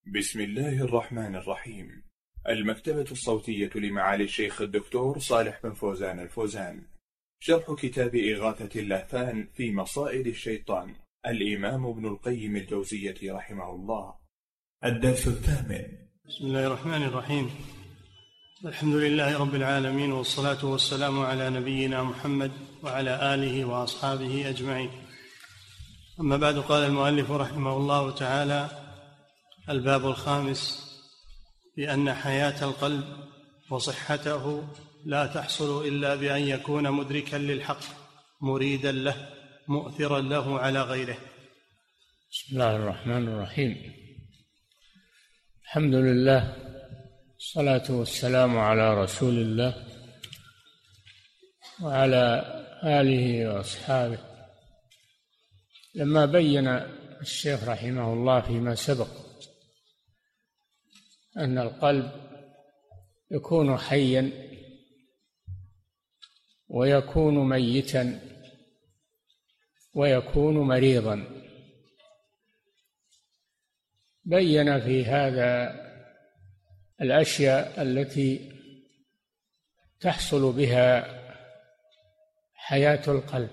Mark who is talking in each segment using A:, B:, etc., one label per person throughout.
A: بسم الله الرحمن الرحيم. المكتبة الصوتية لمعالي الشيخ الدكتور صالح بن فوزان الفوزان. شرح كتاب إغاثة اللهفان في مصائد الشيطان، الإمام ابن القيم الجوزية رحمه الله. الدرس الثامن.
B: بسم الله الرحمن الرحيم. الحمد لله رب العالمين، والصلاة والسلام على نبينا محمد وعلى آله وأصحابه أجمعين. أما بعد، قال المؤلف رحمه الله تعالى: الباب الخامس: بأن حياة القلب وصحته لا تحصل إلا بأن يكون مدركا للحق، مريدا له، مؤثرا له على غيره.
C: بسم الله الرحمن الرحيم. الحمد لله، الصلاة والسلام على رسول الله وعلى آله وأصحابه. لما بين الشيخ رحمه الله فيما سبق أن القلب يكون حيا ويكون ميتا ويكون مريضا، بين في هذا الأشياء التي تحصل بها حياة القلب،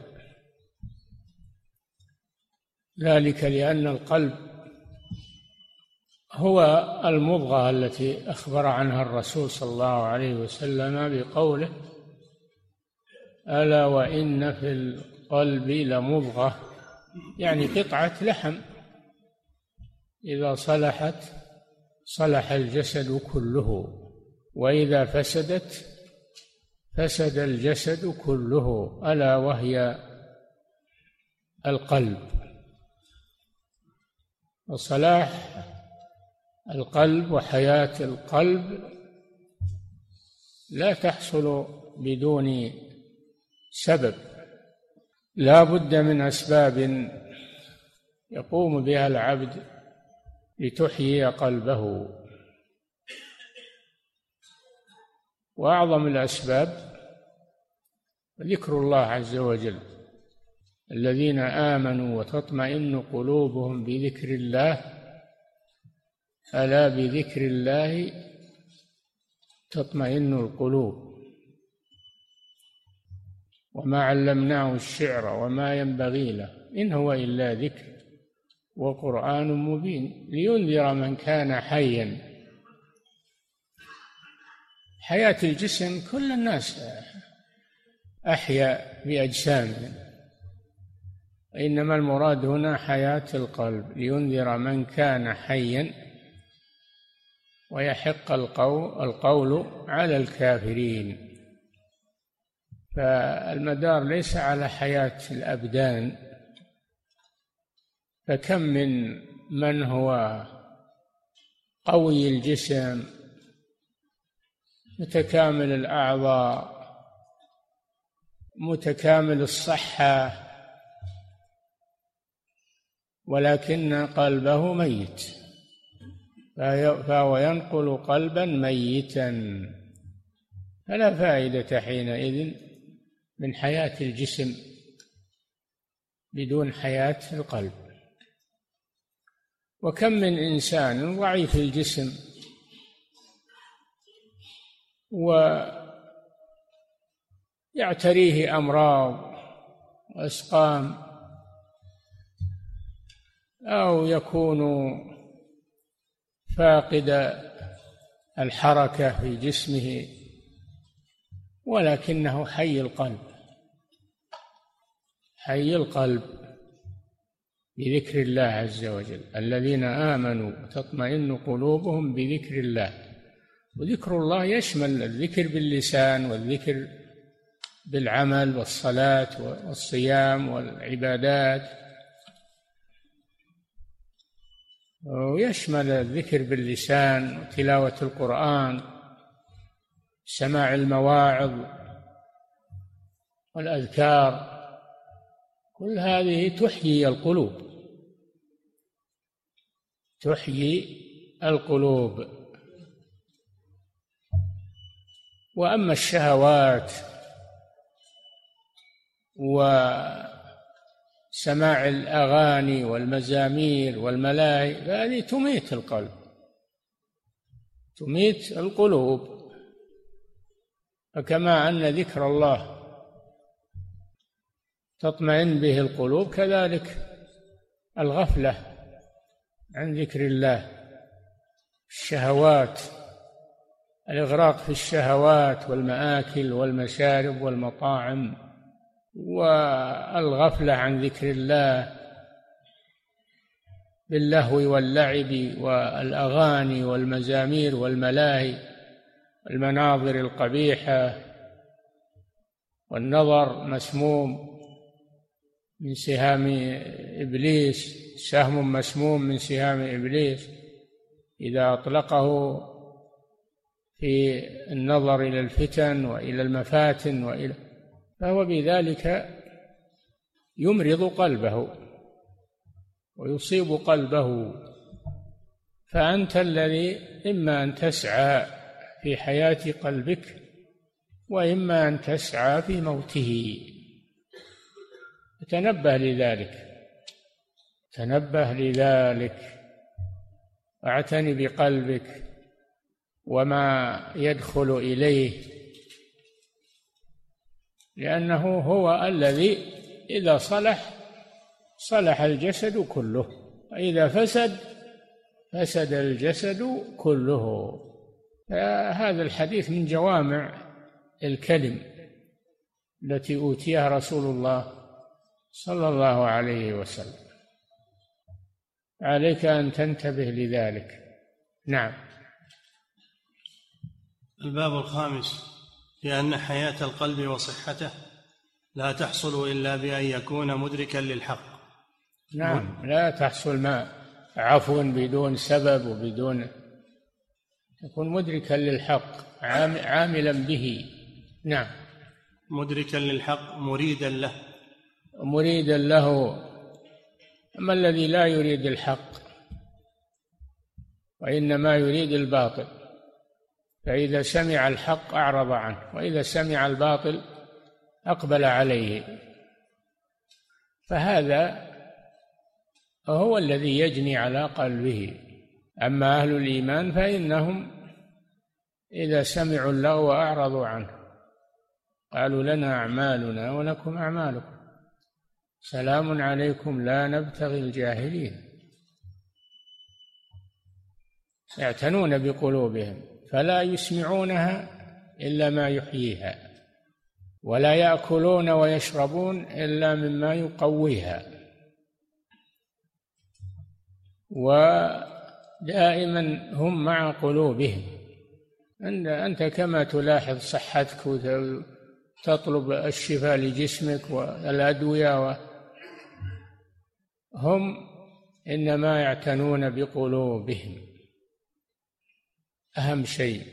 C: ذلك لأن القلب هو المضغة التي أخبر عنها الرسول صلى الله عليه وسلم بقوله: ألا وإن في القلب لمضغة، يعني قطعة لحم إذا صلحت صلح الجسد كله، وإذا فسدت فسد الجسد كله، ألا وهي القلب. وصلاح القلب وحياة القلب لا تحصل بدون سبب، لا بد من أسباب يقوم بها العبد لتحيي قلبه. وأعظم الأسباب ذكر الله عز وجل: الذين آمنوا وتطمئن قلوبهم بذكر الله، ألا بذكر الله تطمئن القلوب. وما علمناه الشعر وما ينبغي له، إن هو إلا ذكر وقرآن مبين لينذر من كان حيا. حياة الجسم كل الناس أحيا بأجسامهم، إنما المراد هنا حياة القلب، لينذر من كان حيا ويحق القول على الكافرين. فالمدار ليس على حياة الأبدان، فكم من هو قوي الجسم متكامل الأعضاء متكامل الصحة، ولكن قلبه ميت، فهو ينقل قلبا ميتا، فلا فائدة حينئذ من حياة الجسم بدون حياة القلب. وكم من إنسان ضعيف الجسم ويعتريه أمراض وأسقام، أو يكون فاقد الحركة في جسمه، ولكنه حي القلب، حي القلب بذكر الله عز وجل. الذين آمنوا وتطمئن قلوبهم بذكر الله. وذكر الله يشمل الذكر باللسان والذكر بالعمل والصلاة والصيام والعبادات، ويشمل الذكر باللسان وتلاوة القرآن، سماع المواعظ والأذكار، كل هذه تحيي القلوب، تحيي القلوب. وأما الشهوات وسماع الأغاني والمزامير والملاهي فهذه تميت القلب، تميت القلوب. فكما أن ذكر الله تطمئن به القلوب، كذلك الغفلة عن ذكر الله، الشهوات، الإغراق في الشهوات والمآكل والمشارب والمطاعم، والغفلة عن ذكر الله باللهو واللعب والأغاني والمزامير والملاهي، المناظر القبيحة، والنظر مسموم من سهام إبليس، سهم مسموم من سهام إبليس إذا أطلقه في النظر إلى الفتن وإلى المفاتن فهو بذلك يمرض قلبه ويصيب قلبه. فأنت الذي إما أن تسعى في حياة قلبك وإما أن تسعى في موته. تنبه لذلك واعتني بقلبك وما يدخل إليه، لأنه هو الذي إذا صلح الجسد كله، وإذا فسد الجسد كله. هذا الحديث من جوامع الكلم التي أوتيها رسول الله صلى الله عليه وسلم. عليك أن تنتبه لذلك. نعم.
B: الباب الخامس: لأن حياة القلب وصحته لا تحصل إلا بأن يكون مدركا للحق.
C: نعم، لا تحصل عفوا بدون سبب وبدون، يكون مدركا للحق عاملا به. نعم.
B: مدركا للحق مريدا
C: له. أما الذي لا يريد الحق وإنما يريد الباطل، فإذا سمع الحق أعرض عنه، وإذا سمع الباطل أقبل عليه، فهذا هو الذي يجني على قلبه. أما أهل الإيمان فإنهم إذا سمعوا اللغو أعرضوا عنه، قالوا لنا أعمالنا ولكم أعمالكم سلام عليكم لا نبتغي الجاهلين. يعتنون بقلوبهم فلا يسمعونها إلا ما يحييها، ولا يأكلون ويشربون إلا مما يقويها، ودائما هم مع قلوبهم. أنت كما تلاحظ صحتك وتطلب الشفاء لجسمك والأدوية، هم إنما يعتنون بقلوبهم. أهم شيء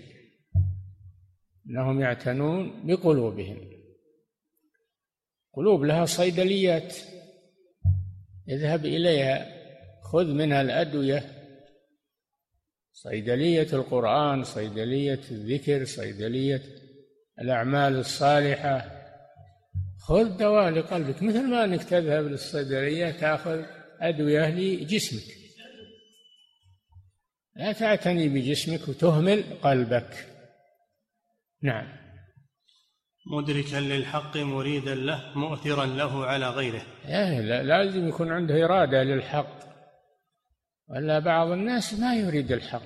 C: أنهم يعتنون بقلوبهم. قلوب لها صيدليات، اذهب إليها خذ منها الأدوية، صيدلية القرآن، صيدلية الذكر، صيدلية الأعمال الصالحة. خذ دواء لقلبك، مثل ما أنك تذهب للصيدلية تأخذ أدوية لجسمك. لا تعتني بجسمك وتهمل قلبك. نعم.
B: مدركا للحق مريدا له مؤثرا له على غيره.
C: لا لازم يكون عنده إرادة للحق، ولا بعض الناس ما يريد الحق،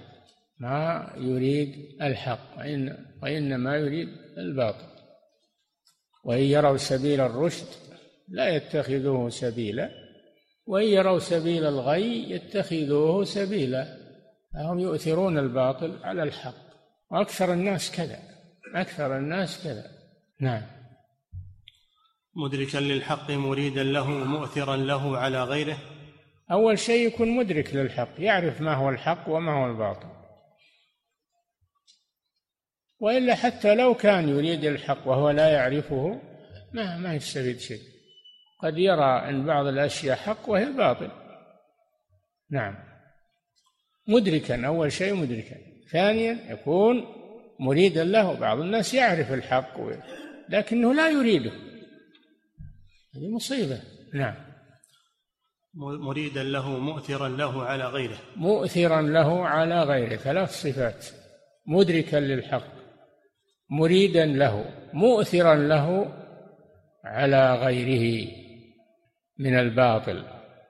C: وإنما يريد الباطل. وإن يروا سبيل الرشد لا يتخذوه سبيلا، وإن يروا سبيل الغي يتخذوه سبيلا. فهم يؤثرون الباطل على الحق، وأكثر الناس كذا. نعم.
B: مدركا للحق مريدا له مؤثرا له على غيره.
C: أول شيء يكون مدرك للحق، يعرف ما هو الحق وما هو الباطل، وإلا حتى لو كان يريد الحق وهو لا يعرفه ما يستفيد شيء. قد يرى أن بعض الأشياء حق وهي باطل. نعم. مدركا، أول شيء مدركا. ثانيا يكون مريدا له. بعض الناس يعرف الحق لكنه لا يريده، هذه مصيبة. نعم.
B: مريدا له مؤثرا له على غيره.
C: مؤثرا له على غيره، 3 صفات. مدركا للحق مريدا له مؤثرا له على غيره من الباطل.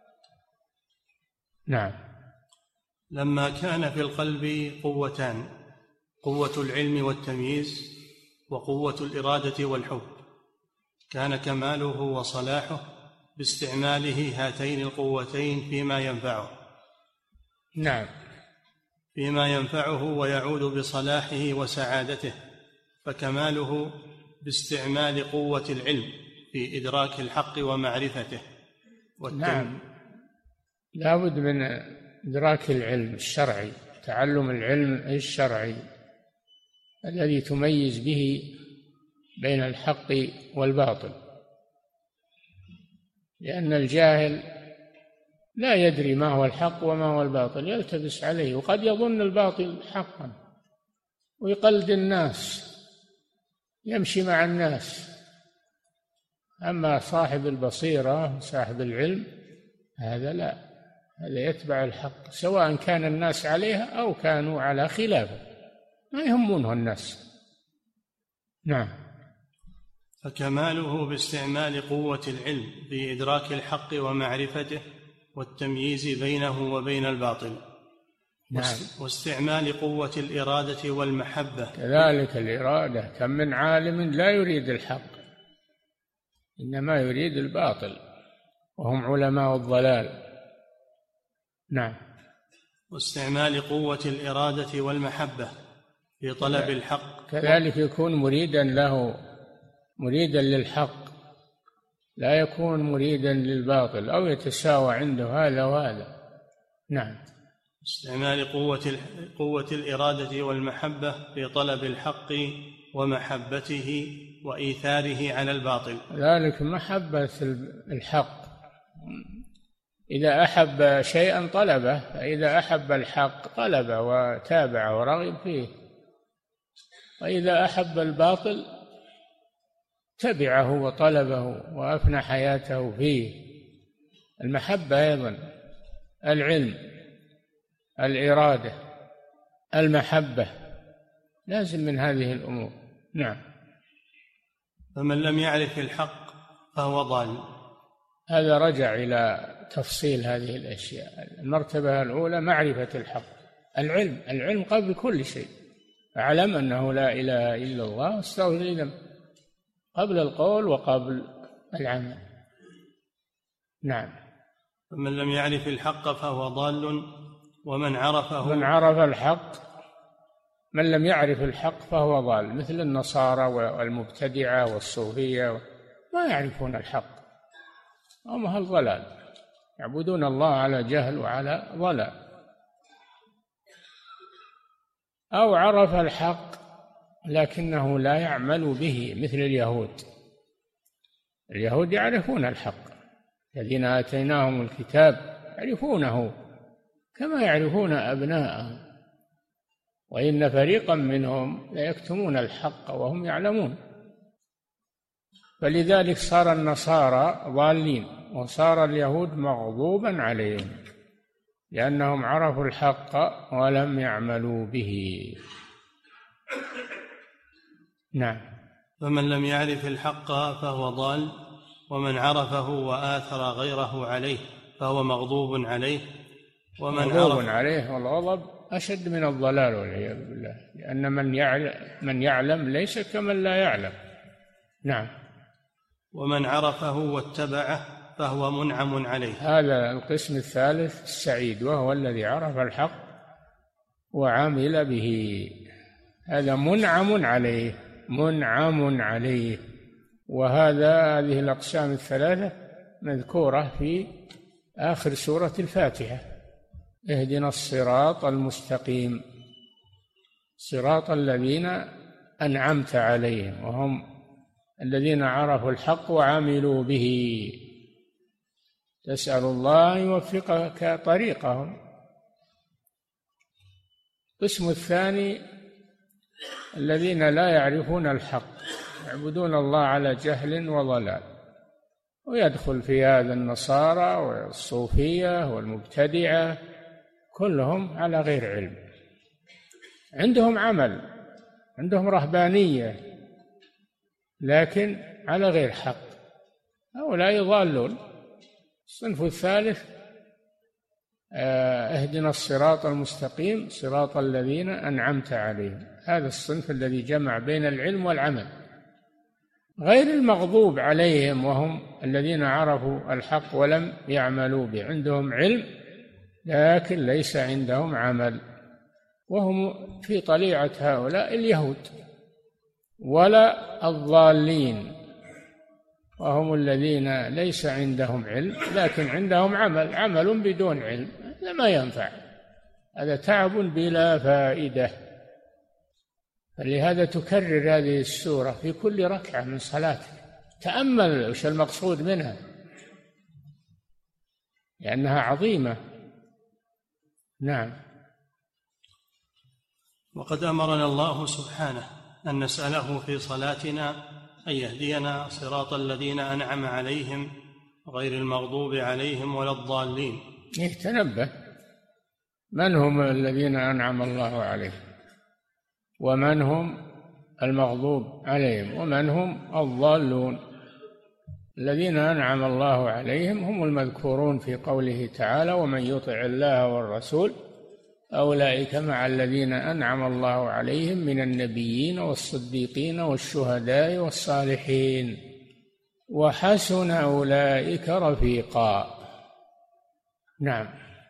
C: نعم.
B: لما كان في القلب قوتان، قوة العلم والتمييز وقوة الإرادة والحب، كان كماله وصلاحه باستعماله هاتين القوتين فيما ينفعه.
C: نعم.
B: فيما ينفعه ويعود بصلاحه وسعادته، فكماله باستعمال قوة العلم في إدراك الحق ومعرفته.
C: نعم، لا بد من إدراك العلم الشرعي، تعلم العلم الشرعي الذي تميز به بين الحق والباطل، لأن الجاهل لا يدري ما هو الحق وما هو الباطل، يلتبس عليه، وقد يظن الباطل حقا ويقلد الناس، يمشي مع الناس. أما صاحب البصيرة صاحب العلم هذا لا، هذا يتبع الحق سواء كان الناس عليها أو كانوا على خلافه، ما يهمونه الناس. نعم.
B: فكماله باستعمال قوة العلم في إدراك الحق ومعرفته والتمييز بينه وبين الباطل.
C: نعم.
B: واستعمال قوة الإرادة والمحبة،
C: كذلك الإرادة، كم من عالم لا يريد الحق إنما يريد الباطل وهم علماء الضلال. نعم.
B: واستعمال قوة الإرادة والمحبة في طلب الحق،
C: كذلك يكون مريدا له، مريدا للحق، لا يكون مريدا للباطل أو يتساوى عنده هذا وهذا. نعم.
B: استعمال قوة الإرادة والمحبة في طلب الحق ومحبته وإيثاره على الباطل.
C: ذلك محبة الحق، إذا أحب شيئا طلبه، فإذا أحب الحق طلبه وتابع ورغب فيه، وإذا أحب الباطل تبعه وطلبه وأفنى حياته فيه. المحبة أيضا العلم، الإرادة، المحبة، لازم من هذه الأمور. نعم.
B: فمن لم يعرف الحق فهو ضال.
C: هذا رجع إلى تفصيل هذه الأشياء. المرتبة الأولى معرفة الحق، العلم قبل كل شيء، أعلم أنه لا إله إلا الله واستغفر لذنبك، قبل القول وقبل العمل. نعم.
B: فمن لم يعرف الحق فهو ضال، ومن عرفه،
C: من عرف الحق، من لم يعرف الحق فهو ضال، مثل النصارى والمبتدعة والصوفية، ما يعرفون الحق، هم أهل ضلال، يعبدون الله على جهل وعلى ضلال. أو عرف الحق لكنه لا يعمل به، مثل اليهود يعرفون الحق، الذين آتيناهم الكتاب يعرفونه كما يعرفون أبناءهم، وإن فريقا منهم ليكتمون الحق وهم يعلمون. فلذلك صار النصارى ضالين، وصار اليهود مغضوبا عليهم لأنهم عرفوا الحق ولم يعملوا به. نعم.
B: فمن لم يعرف الحق فهو ضال، ومن عرفه وآثر غيره عليه فهو مغضوب عليه.
C: مغضوب عليه، والغضب أشد من الضلال والعياذ بالله، لأن من يعلم ليس كمن لا يعلم. نعم.
B: ومن عرفه واتبعه فهو منعم عليه.
C: هذا القسم الثالث السعيد، وهو الذي عرف الحق وعمل به، هذا منعم عليه. هذه الأقسام الثلاثة مذكورة في آخر سورة الفاتحة: اهدنا الصراط المستقيم، صراط الذين أنعمت عليهم، وهم الذين عرفوا الحق وعملوا به. تسأل الله أن يوفقك طريقهم. القسم الثاني الذين لا يعرفون الحق، يعبدون الله على جهل وضلال، ويدخل في هذا النصارى والصوفية والمبتدعة، كلهم على غير علم. عندهم عمل، عندهم رهبانية، لكن على غير حق، هؤلاء ضالون. الصنف الثالث اهدنا الصراط المستقيم صراط الذين أنعمت عليهم، هذا الصنف الذي جمع بين العلم والعمل، غير المغضوب عليهم وهم الذين عرفوا الحق ولم يعملوا به، عندهم علم لكن ليس عندهم عمل، وهم في طليعة هؤلاء اليهود، ولا الضالين وهم الذين ليس عندهم علم لكن عندهم عمل بدون علم، هذا ما ينفع، هذا تعب بلا فائدة. فلهذا تكرر هذه السورة في كل ركعة من صلاتك، تأمل وش المقصود منها، لأنها عظيمة. نعم.
B: وقد أمرنا الله سبحانه أن نسأله في صلاتنا أن يهدينا صراط الذين أنعم عليهم غير المغضوب عليهم ولا الضالين.
C: تنبه، من هم الذين أنعم الله عليهم، ومن هم المغضوب عليهم، ومن هم الضالون. الذين أنعم الله عليهم هم المذكورون في قوله تعالى: ومن يطع الله والرسول أولئك مع الذين أنعم الله عليهم من النبيين والصديقين والشهداء والصالحين وحسن أولئك رفيقا. نعم.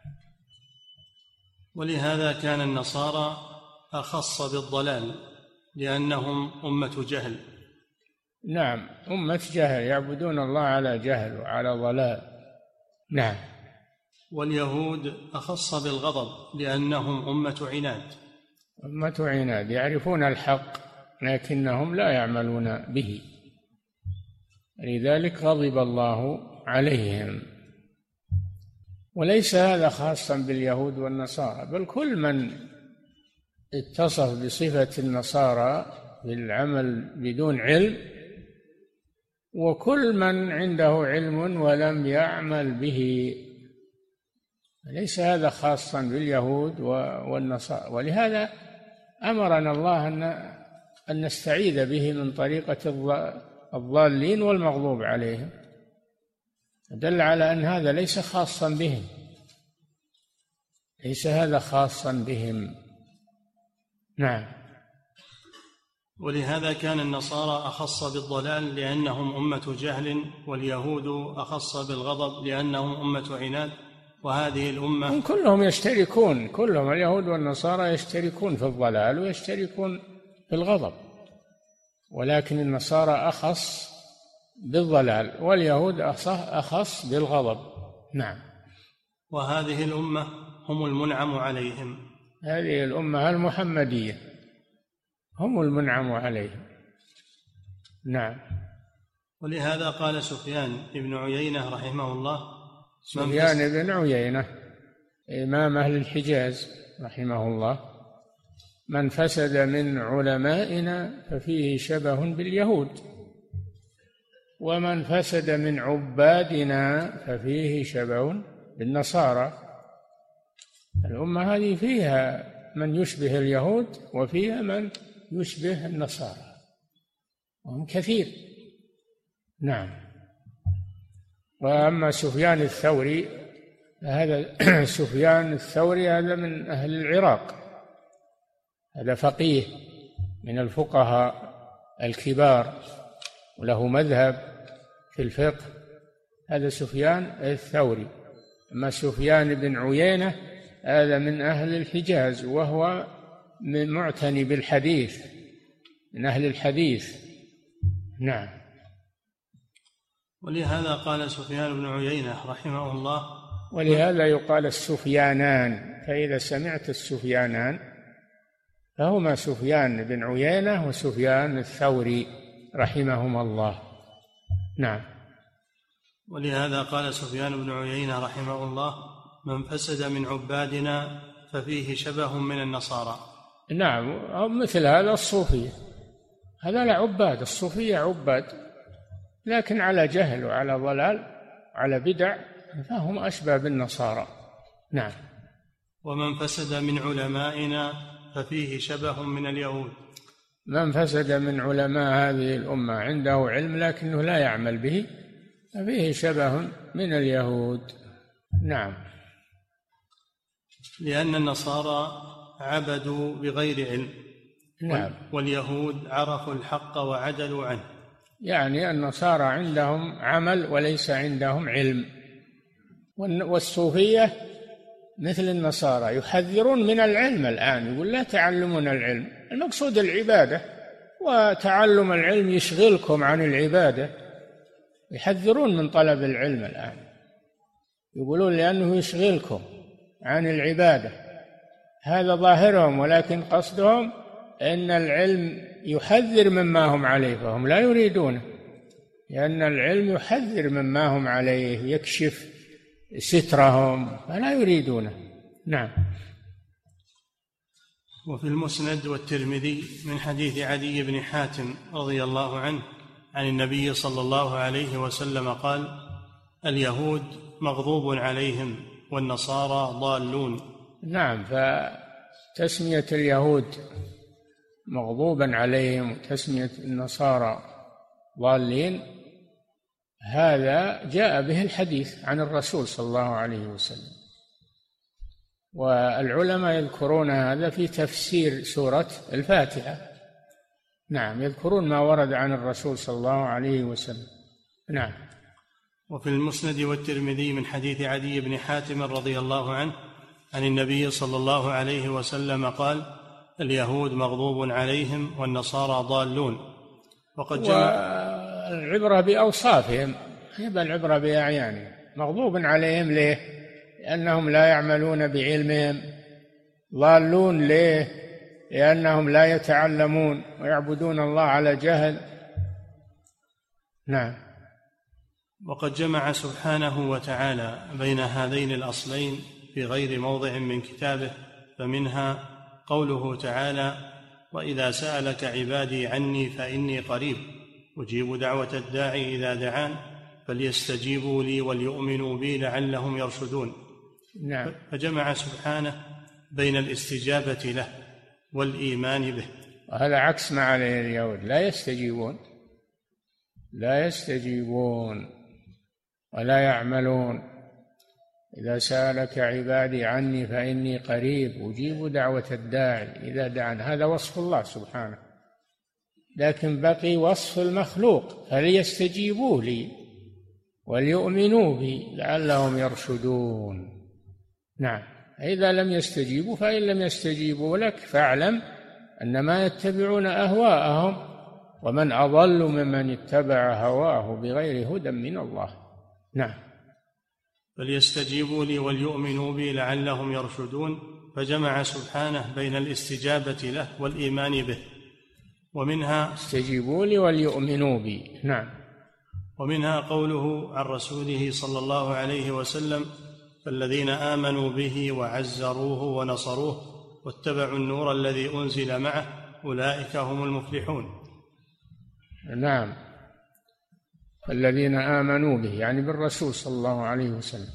B: ولهذا كان النصارى أخص بالضلال لأنهم أمة جهل.
C: نعم، أمة جهل، يعبدون الله على جهل وعلى ضلال. نعم.
B: واليهود أخص بالغضب لأنهم أمة عناد.
C: أمة عناد، يعرفون الحق لكنهم لا يعملون به، لذلك غضب الله عليهم. وليس هذا خاصا باليهود والنصارى، بل كل من اتصف بصفة النصارى بالعمل بدون علم، وكل من عنده علم ولم يعمل به، ليس هذا خاصا باليهود والنصارى. ولهذا أمرنا الله أن نستعيذ به من طريقة الضالين والمغضوب عليهم، دل على أن هذا ليس خاصا بهم، ليس هذا خاصا بهم. نعم.
B: ولهذا كان النصارى أخص بالضلال لأنهم أمة جهل، واليهود أخص بالغضب لأنهم أمة عناد. وهذه الأمة
C: كلهم يشتركون، كلهم اليهود والنصارى يشتركون في الضلال ويشتركون في الغضب، ولكن النصارى أخص بالضلال واليهود أخص بالغضب. نعم.
B: وهذه الأمة هم المنعم عليهم،
C: هذه الأمة المحمدية هم المنعم عليهم. نعم.
B: ولهذا قال سفيان بن عيينة رحمه الله،
C: سفيان بن عيينة إمام أهل الحجاز رحمه الله: من فسد من علمائنا ففيه شبه باليهود، ومن فسد من عبادنا ففيه شبه بالنصارى. الأمة هذه فيها من يشبه اليهود وفيها من يشبه النصارى، وهم كثير. نعم. وأما سفيان الثوري هذا سفيان الثوري هذا من أهل العراق، هذا فقيه من الفقهاء الكبار وله مذهب في الفقه، هذا سفيان الثوري. أما سفيان بن عيينة هذا من أهل الحجاز، وهو من معتني بالحديث، من أهل الحديث. نعم.
B: ولهذا قال سفيان بن عيينة رحمه الله،
C: ولهذا يقال السفيانان، فإذا سمعت السفيانان فهما سفيان بن عيينة وسفيان الثوري رحمهما الله. نعم.
B: ولهذا قال سفيان بن عيينة رحمه الله: من فسد من عبادنا ففيه شبه من النصارى.
C: نعم، مثل هذا الصوفية، هذا لا عباد، الصوفية عباد لكن على جهل وعلى ضلال وعلى بدع، فهم أشبه بالنصارى. نعم.
B: ومن فسد من علمائنا ففيه شبه من اليهود.
C: من فسد من علماء هذه الأمة عنده علم لكنه لا يعمل به ففيه شبه من اليهود. نعم.
B: لأن النصارى عبدوا بغير علم.
C: نعم.
B: واليهود عرفوا الحق وعدلوا عنه.
C: يعني النصارى عندهم عمل وليس عندهم علم، والصوفية مثل النصارى يحذرون من العلم الآن، يقول لا تعلمون العلم، المقصود العبادة، وتعلم العلم يشغلكم عن العبادة، يحذرون من طلب العلم الآن، يقولون لأنه يشغلكم عن العبادة، هذا ظاهرهم، ولكن قصدهم أن العلم يحذر مما هم عليه فهم لا يريدونه، لأن العلم يحذر مما هم عليه، يكشف سترهم فلا يريدونه. نعم.
B: وفي المسند والترمذي من حديث عدي بن حاتم رضي الله عنه عن النبي صلى الله عليه وسلم قال: اليهود مغضوب عليهم والنصارى ضالون.
C: نعم. فتسمية اليهود مغضوبا عليهم وتسمية النصارى ضالين هذا جاء به الحديث عن الرسول صلى الله عليه وسلم، والعلماء يذكرون هذا في تفسير سورة الفاتحة. نعم، يذكرون ما ورد عن الرسول صلى الله عليه وسلم. نعم.
B: وفي المسند والترمذي من حديث عدي بن حاتم رضي الله عنه عن النبي صلى الله عليه وسلم قال: اليهود مغضوب عليهم والنصارى ضالون. وقد
C: والعبرة بأوصافهم، يبقى العبرة بأعيانهم. مغضوب عليهم ليه؟ لأنهم لا يعملون بعلمهم. ضالون ليه؟ لأنهم لا يتعلمون ويعبدون الله على جهل. نعم.
B: وقد جمع سبحانه وتعالى بين هذين الأصلين في غير موضع من كتابه، فمنها قوله تعالى: وإذا سألك عبادي عني فإني قريب أجيب دعوة الداعي إذا دعان فليستجيبوا لي وليؤمنوا بي لعلهم يرشدون.
C: نعم.
B: فجمع سبحانه بين الاستجابة له والإيمان به.
C: وهذا عكس ما عليه اليهود، لا يستجيبون ولا يعملون. إذا سألك عبادي عني فإني قريب أجيب دعوة الداعي إذا دعان، هذا وصف الله سبحانه، لكن بقي وصف المخلوق: فليستجيبوا لي وليؤمنوا بي لعلهم يرشدون. نعم. إذا لم يستجيبوا، فإن لم يستجيبوا لك فاعلم أنما يتبعون أهواءهم، ومن أضل ممن اتبع هواه بغير هدى من الله. نعم.
B: فليستجيبوا لي وليؤمنوا بي لعلهم يرشدون. فجمع سبحانه بين الاستجابة له والإيمان به. ومنها
C: استجيبوا لي وليؤمنوا بي. نعم.
B: ومنها قوله عن رسوله صلى الله عليه وسلم: فالذين آمنوا به وعزروه ونصروه واتبعوا النور الذي أنزل معه أولئك هم المفلحون.
C: نعم. الذين آمنوا به يعني بالرسول صلى الله عليه وسلم،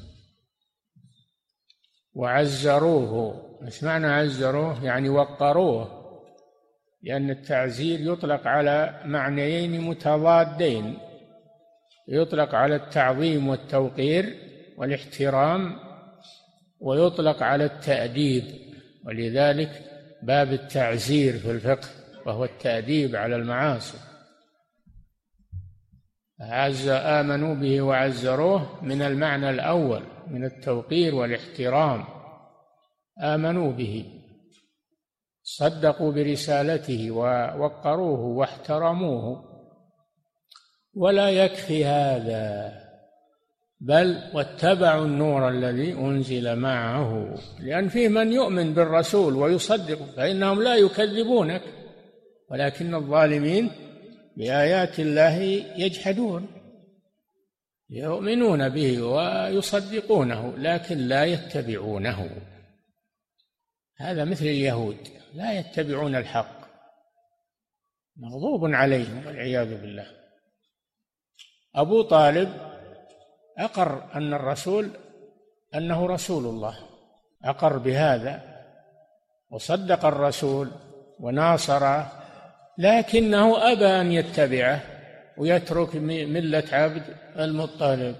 C: وعزروه. ايش معنى عزروه؟ يعني وقروه، لأن التعزير يطلق على معنيين متضادين، يطلق على التعظيم والتوقير والاحترام، ويطلق على التأديب، ولذلك باب التعزير في الفقه وهو التأديب على المعاصي. آمنوا به وعزروه من المعنى الأول من التوقير والاحترام، آمنوا به، صدقوا برسالته ووقروه واحترموه. ولا يكفي هذا، بل واتبعوا النور الذي أنزل معه، لأن فيه من يؤمن بالرسول ويصدق، فإنهم لا يكذبونك، ولكن الظالمين بآيات الله يجحدون، يؤمنون به ويصدقونه لكن لا يتبعونه. هذا مثل اليهود، لا يتبعون الحق، مغضوب عليهم والعياذ بالله. أبو طالب أقر أنه رسول الله، أقر بهذا، وصدق الرسول وناصره، لكنه أبى أن يتبعه ويترك ملة عبد المطلب،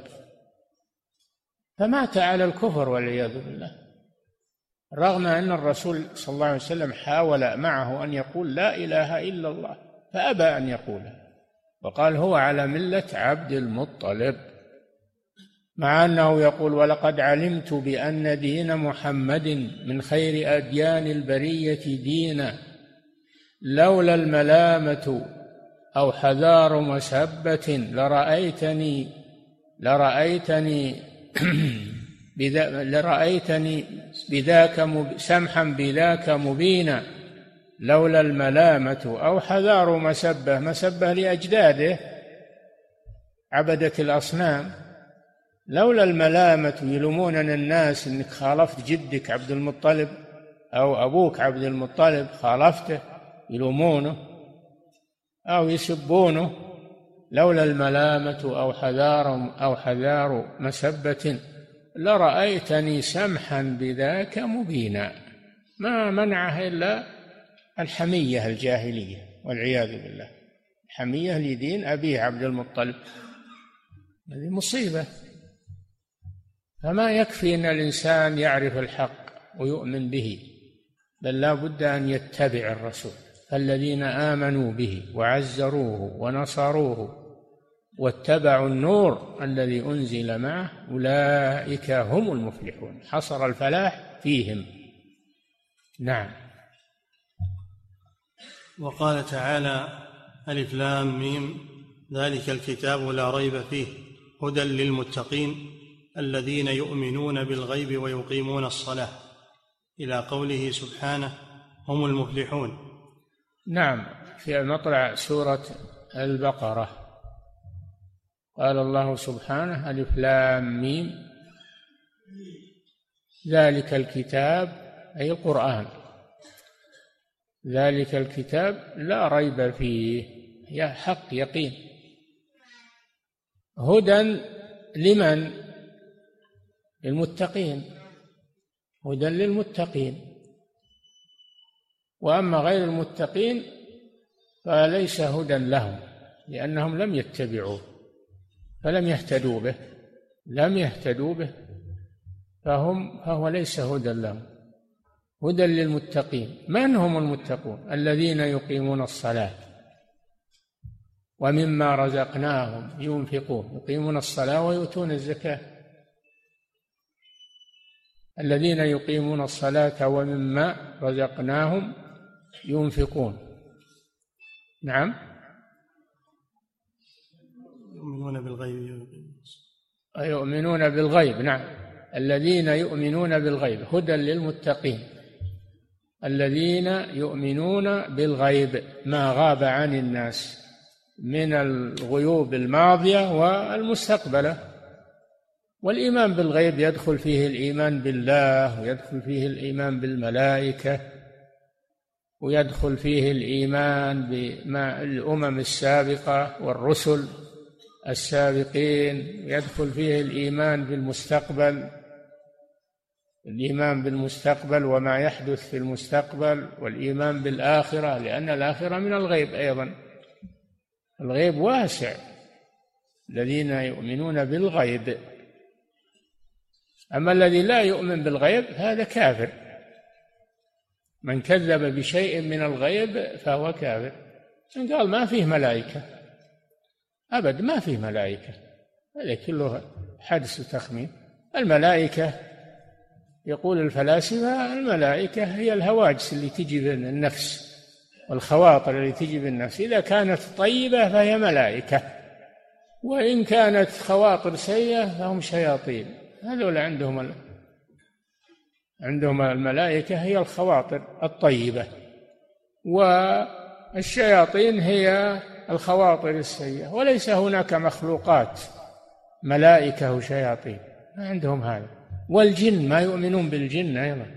C: فمات على الكفر والعياذ بالله، رغم أن الرسول صلى الله عليه وسلم حاول معه أن يقول لا إله إلا الله فأبى أن يقولها، وقال هو على ملة عبد المطلب، مع أنه يقول ولقد علمت بأن دين محمد من خير أديان البرية دينا، لولا الملامة أو حذار مسبة لرأيتني بذاك سمحا بذاك مبينا، لولا الملامة أو حذار مسبة لأجداده عبدة الأصنام، لولا الملامة يلوموننا الناس إنك خالفت جدك عبد المطلب أو أبوك عبد المطلب، خالفته يلومونه أو يسبونه، لولا الملامة أو حذار مسبة لرأيتني سمحا بذاك مبينا. ما منعه إلا الحمية الجاهلية والعياذ بالله، حمية لدين أبيه عبد المطلب، هذه مصيبة. فما يكفي أن الإنسان يعرف الحق ويؤمن به، بل لا بد أن يتبع الرسول، فالذين آمنوا به وعزروه ونصروه واتبعوا النور الذي أنزل معه أولئك هم المفلحون، حصر الفلاح فيهم. نعم.
B: وقال تعالى ألف لام ميم ذلك الكتاب لا ريب فيه هدى للمتقين الذين يؤمنون بالغيب ويقيمون الصلاة، إلى قوله سبحانه هم المفلحون.
C: نعم، في مطلع سورة البقرة قال الله سبحانه ألف لام ميم ذلك الكتاب أي القرآن، ذلك الكتاب لا ريب فيه، يا حق يقين، هدى لمن؟ للمتقين، هدى للمتقين، وأما غير المتقين فليس هدى لهم، لأنهم لم يتبعوه فلم يهتدوا به فهو ليس هدى لهم. هدى للمتقين. من هم المتقون؟ الذين يقيمون الصلاة ومما رزقناهم ينفقون، يقيمون الصلاة ويؤتون الزكاة، الذين يقيمون الصلاة ومما رزقناهم ينفقون. نعم. يؤمنون بالغيب. نعم، الذين يؤمنون بالغيب، هدى للمتقين الذين يؤمنون بالغيب، ما غاب عن الناس من الغيوب الماضية والمستقبلة. والإيمان بالغيب يدخل فيه الإيمان بالله، ويدخل فيه الإيمان بالملائكة، ويدخل فيه الإيمان بالأمم السابقة والرسل السابقين، يدخل فيه الإيمان بالمستقبل، الإيمان بالمستقبل وما يحدث في المستقبل، والإيمان بالآخرة، لأن الآخرة من الغيب أيضا، الغيب واسع. الذين يؤمنون بالغيب. أما الذي لا يؤمن بالغيب هذا كافر، من كذب بشيء من الغيب فهو كافر. قال ما فيه ملائكة، أبد ما فيه ملائكة، هذا كله حدس وتخمين. الملائكة يقول الفلاسفة الملائكة هي الهواجس اللي تجي بالنفس والخواطر اللي تجي بالنفس، إذا كانت طيبة فهي ملائكة، وإن كانت خواطر سيئة فهم شياطين. هذول عندهم الملائكة هي الخواطر الطيبة، والشياطين هي الخواطر السيئة، وليس هناك مخلوقات ملائكة وشياطين، ما عندهم هذا. والجن ما يؤمنون بالجن أيضا،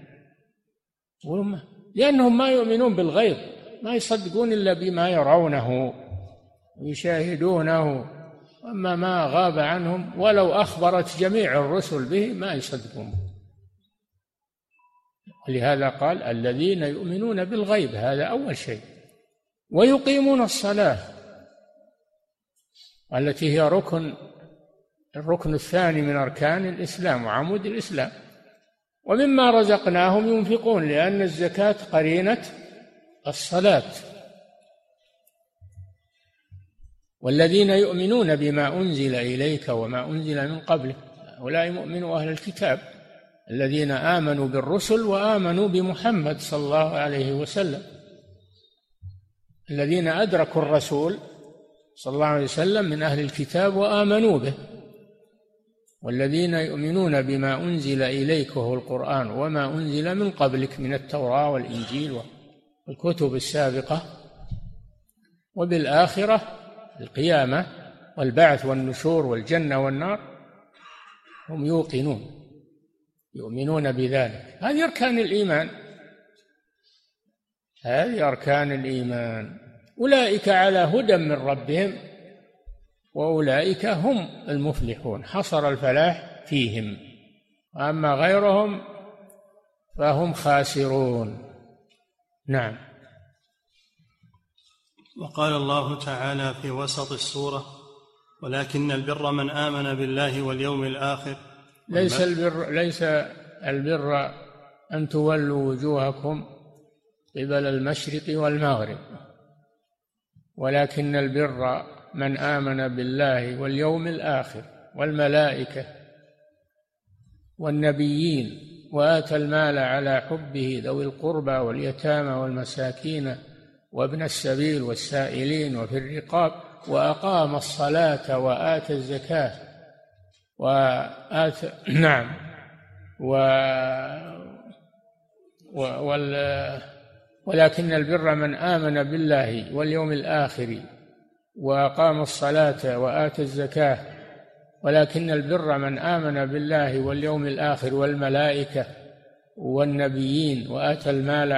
C: لأنهم ما يؤمنون بالغيب، ما يصدقون إلا بما يرونه ويشاهدونه، أما ما غاب عنهم ولو أخبرت جميع الرسل به ما يصدقون. ولهذا قال الذين يؤمنون بالغيب، هذا أول شيء، ويقيمون الصلاة التي هي الركن الثاني من أركان الإسلام وعمود الإسلام، ومما رزقناهم ينفقون، لأن الزكاة قرينة الصلاة. والذين يؤمنون بما أنزل إليك وما أنزل من قبلك، هؤلاء مؤمنو أهل الكتاب الذين آمنوا بالرسل وآمنوا بمحمد صلى الله عليه وسلم، الذين أدركوا الرسول صلى الله عليه وسلم من أهل الكتاب وآمنوا به. والذين يؤمنون بما أنزل إليك وهو القرآن وما أنزل من قبلك من التوراة والإنجيل والكتب السابقة، وبالآخرة القيامة والبعث والنشور والجنة والنار، هم يؤمنون بذلك. هذه أركان الإيمان، هذه أركان الإيمان. أولئك على هدى من ربهم وأولئك هم المفلحون، حصر الفلاح فيهم، وأما غيرهم فهم خاسرون. نعم.
B: وقال الله تعالى في وسط السورة: ولكن البر من آمن بالله واليوم الآخر.
C: ليس البر أن تولوا وجوهكم قبل المشرق والمغرب، ولكن البر من آمن بالله واليوم الآخر والملائكة والنبيين وآتى المال على حبه ذوي القربى واليتامى والمساكين وابن السبيل والسائلين وفي الرقاب وأقام الصلاة وآتى الزكاة ولكن البر من آمن بالله واليوم الآخر وأقام الصلاة وآتى الزكاة، ولكن البر من آمن بالله واليوم الآخر والملائكة والنبيين وآتى المال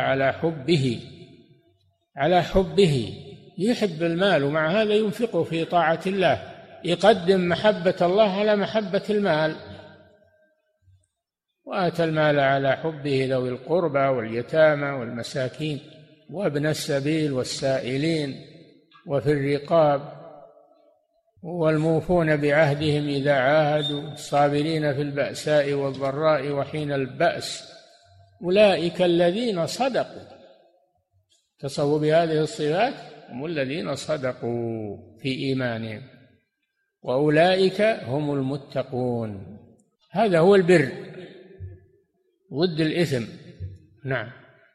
C: على حبه، يحب المال ومع هذا ينفقه في طاعة الله، يقدم محبة الله على محبة المال. وآتى المال على حبه ذوي القربى واليتامى والمساكين وابن السبيل والسائلين وفي الرقاب والموفون بعهدهم إذا عاهدوا الصابرين في البأساء والضراء وحين البأس أولئك الذين صدقوا. تصفوا بهذه الصفات هم الذين صدقوا في إيمانهم وأولئك هم المتقون. هذا هو البر ضد الإثم. نعم.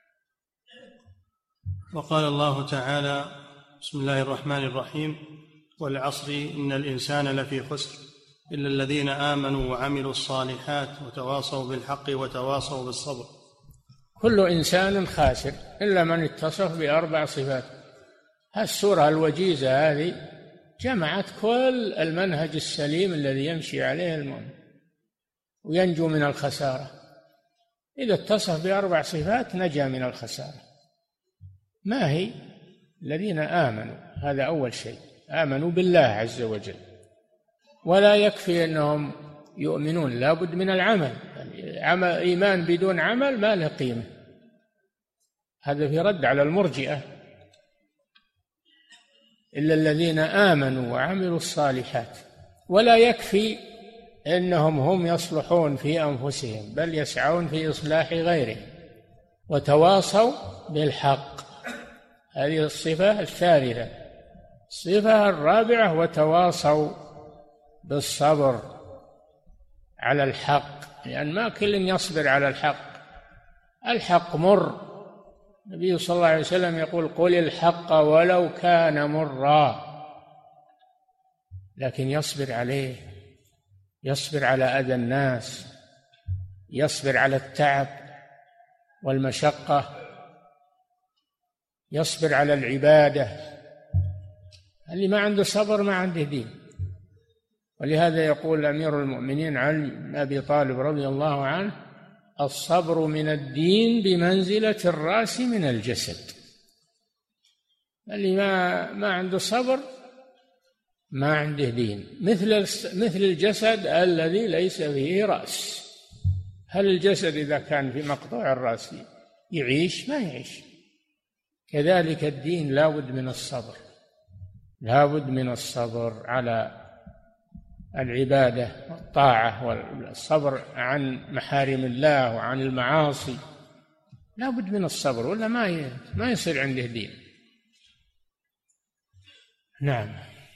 B: وقال الله تعالى: بسم الله الرحمن الرحيم: والعصر إن الإنسان لفي خسر إلا الذين آمنوا وعملوا الصالحات وتواصوا بالحق وتواصوا بالصبر.
C: كل إنسان خاسر إلا من اتصف بأربع صفات. السورة الوجيزة هذه جمعت كل المنهج السليم الذي يمشي عليه المؤمن وينجو من الخسارة. إذا اتصف بأربع صفات نجا من الخسارة. ما هي؟ الذين آمنوا، هذا أول شيء، آمنوا بالله عز وجل. ولا يكفي أنهم يؤمنون، لا بد من العمل. إيمان بدون عمل ما له قيمة. هذا في رد على المرجئة. إلا الذين آمنوا وعملوا الصالحات. ولا يكفي أنهم هم يصلحون في أنفسهم، بل يسعون في إصلاح غيرهم. وتواصوا بالحق، هذه الصفة الثالثة. الصفة الرابعة وتواصوا بالصبر على الحق، لأن ما كل يصبر على الحق. الحق مر. النبي صلى الله عليه وسلم يقول: قل الحق ولو كان مرا، لكن يصبر عليه، يصبر على أذى الناس، يصبر على التعب والمشقة، يصبر على العبادة. اللي ما عنده صبر ما عنده دين. ولهذا يقول أمير المؤمنين علي بن أبي طالب رضي الله عنه: الصبر من الدين بمنزلة الرأس من الجسد. اللي ما عنده صبر ما عنده دين، مثل الجسد الذي ليس فيه رأس. هل الجسد إذا كان في مقطوع الرأس يعيش؟ ما يعيش. كذلك الدين لا بد من الصبر، لا بد من الصبر على العبادة والطاعة، والصبر عن محارم الله وعن المعاصي، لا بد من الصبر، ولا ما يصير عنده دين. نعم.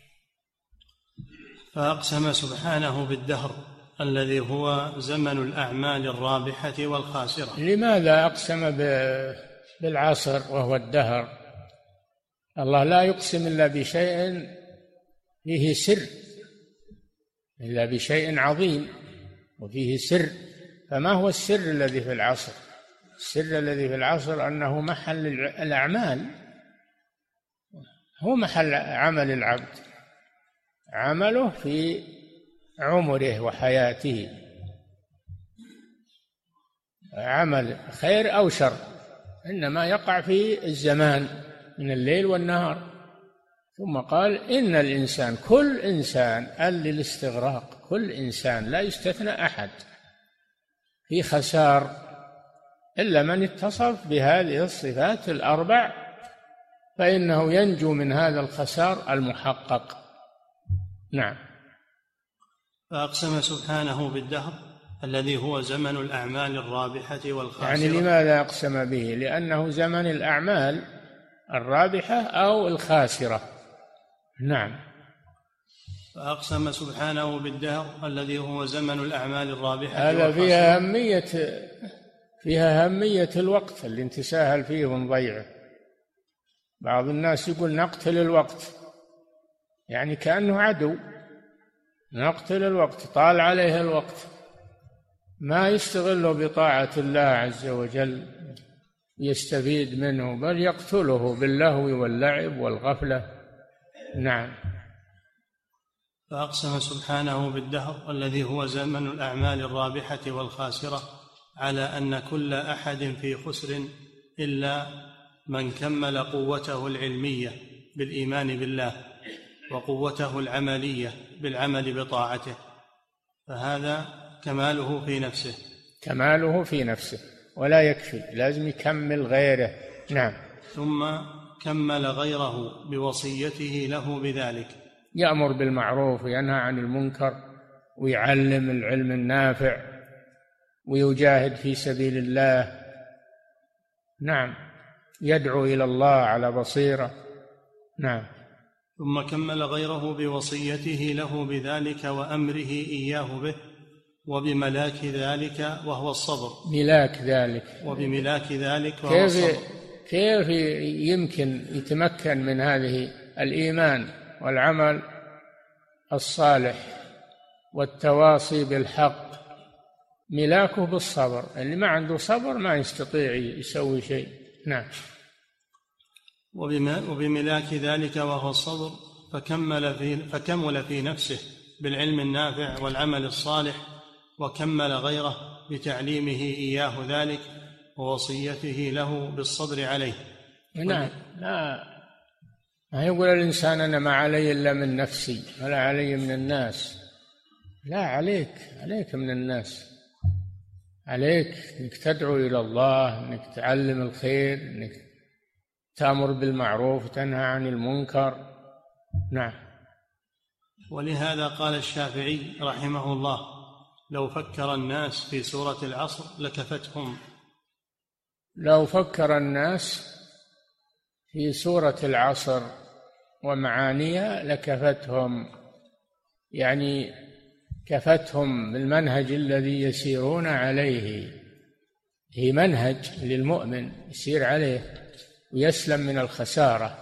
B: فأقسم سبحانه بالدهر الذي هو زمن الأعمال الرابحة والخاسرة.
C: لماذا أقسم بالعصر وهو الدهر؟ الله لا يقسم إلا بشيء فيه سر، إلا بشيء عظيم وفيه سر. فما هو السر الذي في العصر؟ السر الذي في العصر أنه محل الأعمال، هو محل عمل العبد، عمله في عمره وحياته، عمل خير أو شر، إنما يقع في الزمان من الليل والنهار. ثم قال إن الإنسان، كل إنسان، للاستغراق، كل إنسان لا يستثنى أحد، في خسار إلا من اتصف بهذه الصفات الأربع، فإنه ينجو من هذا الخسار المحقق. نعم.
B: فأقسم سبحانه بالدهر الذي هو زمن الأعمال الرابحة والخاسرة.
C: يعني لماذا أقسم به؟ لأنه زمن الأعمال الرابحة أو الخاسرة. نعم.
B: فأقسم سبحانه بالدهر الذي هو زمن الأعمال الرابحة
C: هذا فيها أهمية الوقت اللي نتساهل فيه ونضيعه. بعض الناس يقول نقتل الوقت، يعني كأنه عدو، نقتل الوقت، طال عليه الوقت، ما يستغله بطاعة الله عز وجل يستفيد منه، بل يقتله باللهو واللعب والغفلة. نعم.
B: فأقسم سبحانه بالدهر الذي هو زمن الأعمال الرابحة والخاسرة على أن كل أحد في خسر إلا من كمل قوته العلمية بالإيمان بالله وقوته العملية بالعمل بطاعته، فهذا كماله في نفسه.
C: كماله في نفسه ولا يكفي، لازم يكمل غيره. نعم.
B: ثم كمل غيره بوصيته له بذلك،
C: يأمر بالمعروف وينهى عن المنكر ويعلم العلم النافع ويجاهد في سبيل الله. نعم. يدعو إلى الله على بصيرة. نعم.
B: ثم كمل غيره بوصيته له بذلك وأمره إياه به وبملاك ذلك وهو الصبر.
C: ملاك ذلك،
B: وبملاك ذلك وهو الصبر.
C: كيف يمكن يتمكن من هذه الإيمان والعمل الصالح والتواصي بالحق؟ ملاكه بالصبر، اللي ما عنده صبر ما يستطيع يسوي شيء. نعم.
B: وبملاك ذلك وهو الصبر فكمل في نفسه بالعلم النافع والعمل الصالح، وكمل غيره بتعليمه إياه ذلك ووصيته له بالصبر عليه.
C: نعم. لا ما يقول الإنسان أنا ما علي إلا من نفسي ولا علي من الناس. لا، عليك من الناس، عليك أنك تدعو إلى الله، أنك تعلم الخير، أنك تأمر بالمعروف وتنهى عن المنكر. نعم.
B: ولهذا قال الشافعي رحمه الله لو فكر الناس في سورة العصر لكفتهم.
C: لو فكر الناس في سورة العصر ومعانيها لكفتهم، يعني كفتهم بالمنهج الذي يسيرون عليه. هي منهج للمؤمن يسير عليه ويسلم من الخسارة.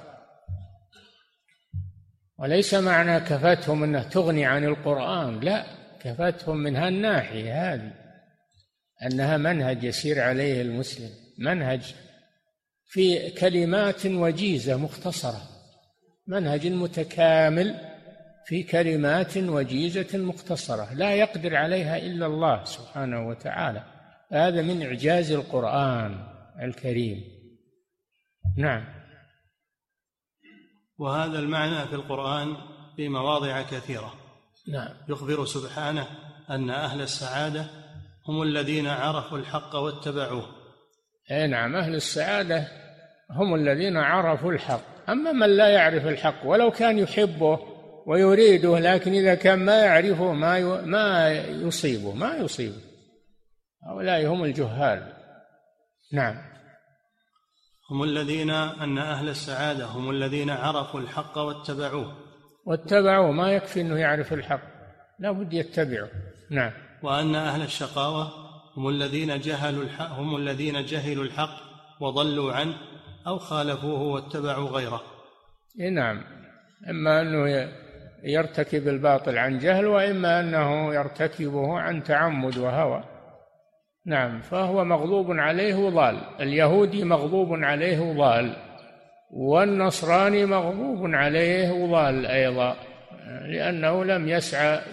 C: وليس معنى كفتهم أنه تغني عن القرآن، لا، كفتهم من هالناحية هذه، أنها منهج يسير عليه المسلم، منهج في كلمات وجيزة مختصرة، منهج متكامل في كلمات وجيزة مختصرة لا يقدر عليها إلا الله سبحانه وتعالى. هذا من إعجاز القرآن الكريم. نعم.
B: وهذا المعنى في القرآن في مواضع كثيرة.
C: نعم.
B: يخبر سبحانه أن أهل السعادة هم الذين عرفوا الحق واتبعوه.
C: أي نعم، أهل السعادة هم الذين عرفوا الحق. أما من لا يعرف الحق ولو كان يحبه ويريده، لكن إذا كان ما يعرفه ما يصيبه هؤلاء هم الجهال. نعم.
B: هم الذين أن أهل السعادة هم الذين عرفوا الحق
C: واتبعوه. ما يكفي أنه يعرف الحق، لا بد يتبعه. نعم.
B: وأن أهل الشقاوة هم الذين جهلوا الحق وضلوا عنه أو خالفوه واتبعوا غيره.
C: نعم، إما أنه يرتكب الباطل عن جهل، وإما أنه يرتكبه عن تعمد وهوى. نعم، فهو مغضوب عليه وضال. اليهودي مغضوب عليه وضال، والنصراني مغضوب عليه وضال أيضا، لأنه لم يسعى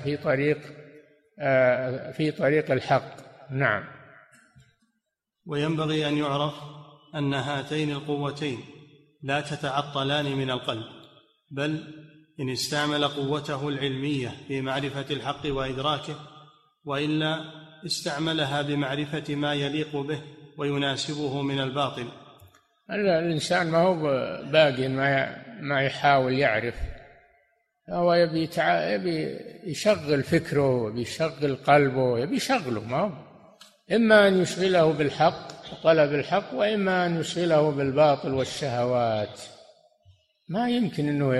C: في طريق الحق. نعم.
B: وينبغي أن يعرف أن هاتين القوتين لا تتعطلان من القلب، بل إن استعمل قوته العلمية في معرفة الحق وإدراكه، وإلا استعملها بمعرفة ما يليق به ويناسبه من الباطل.
C: الإنسان ما هو باقي ما يحاول يعرف، هو يبي يشغل فكره ويشغل قلبه، يبي يشغله. ما هو إما أن يشغله بالحق وطلب الحق، وإما أن يشغله بالباطل والشهوات. ما يمكن أنه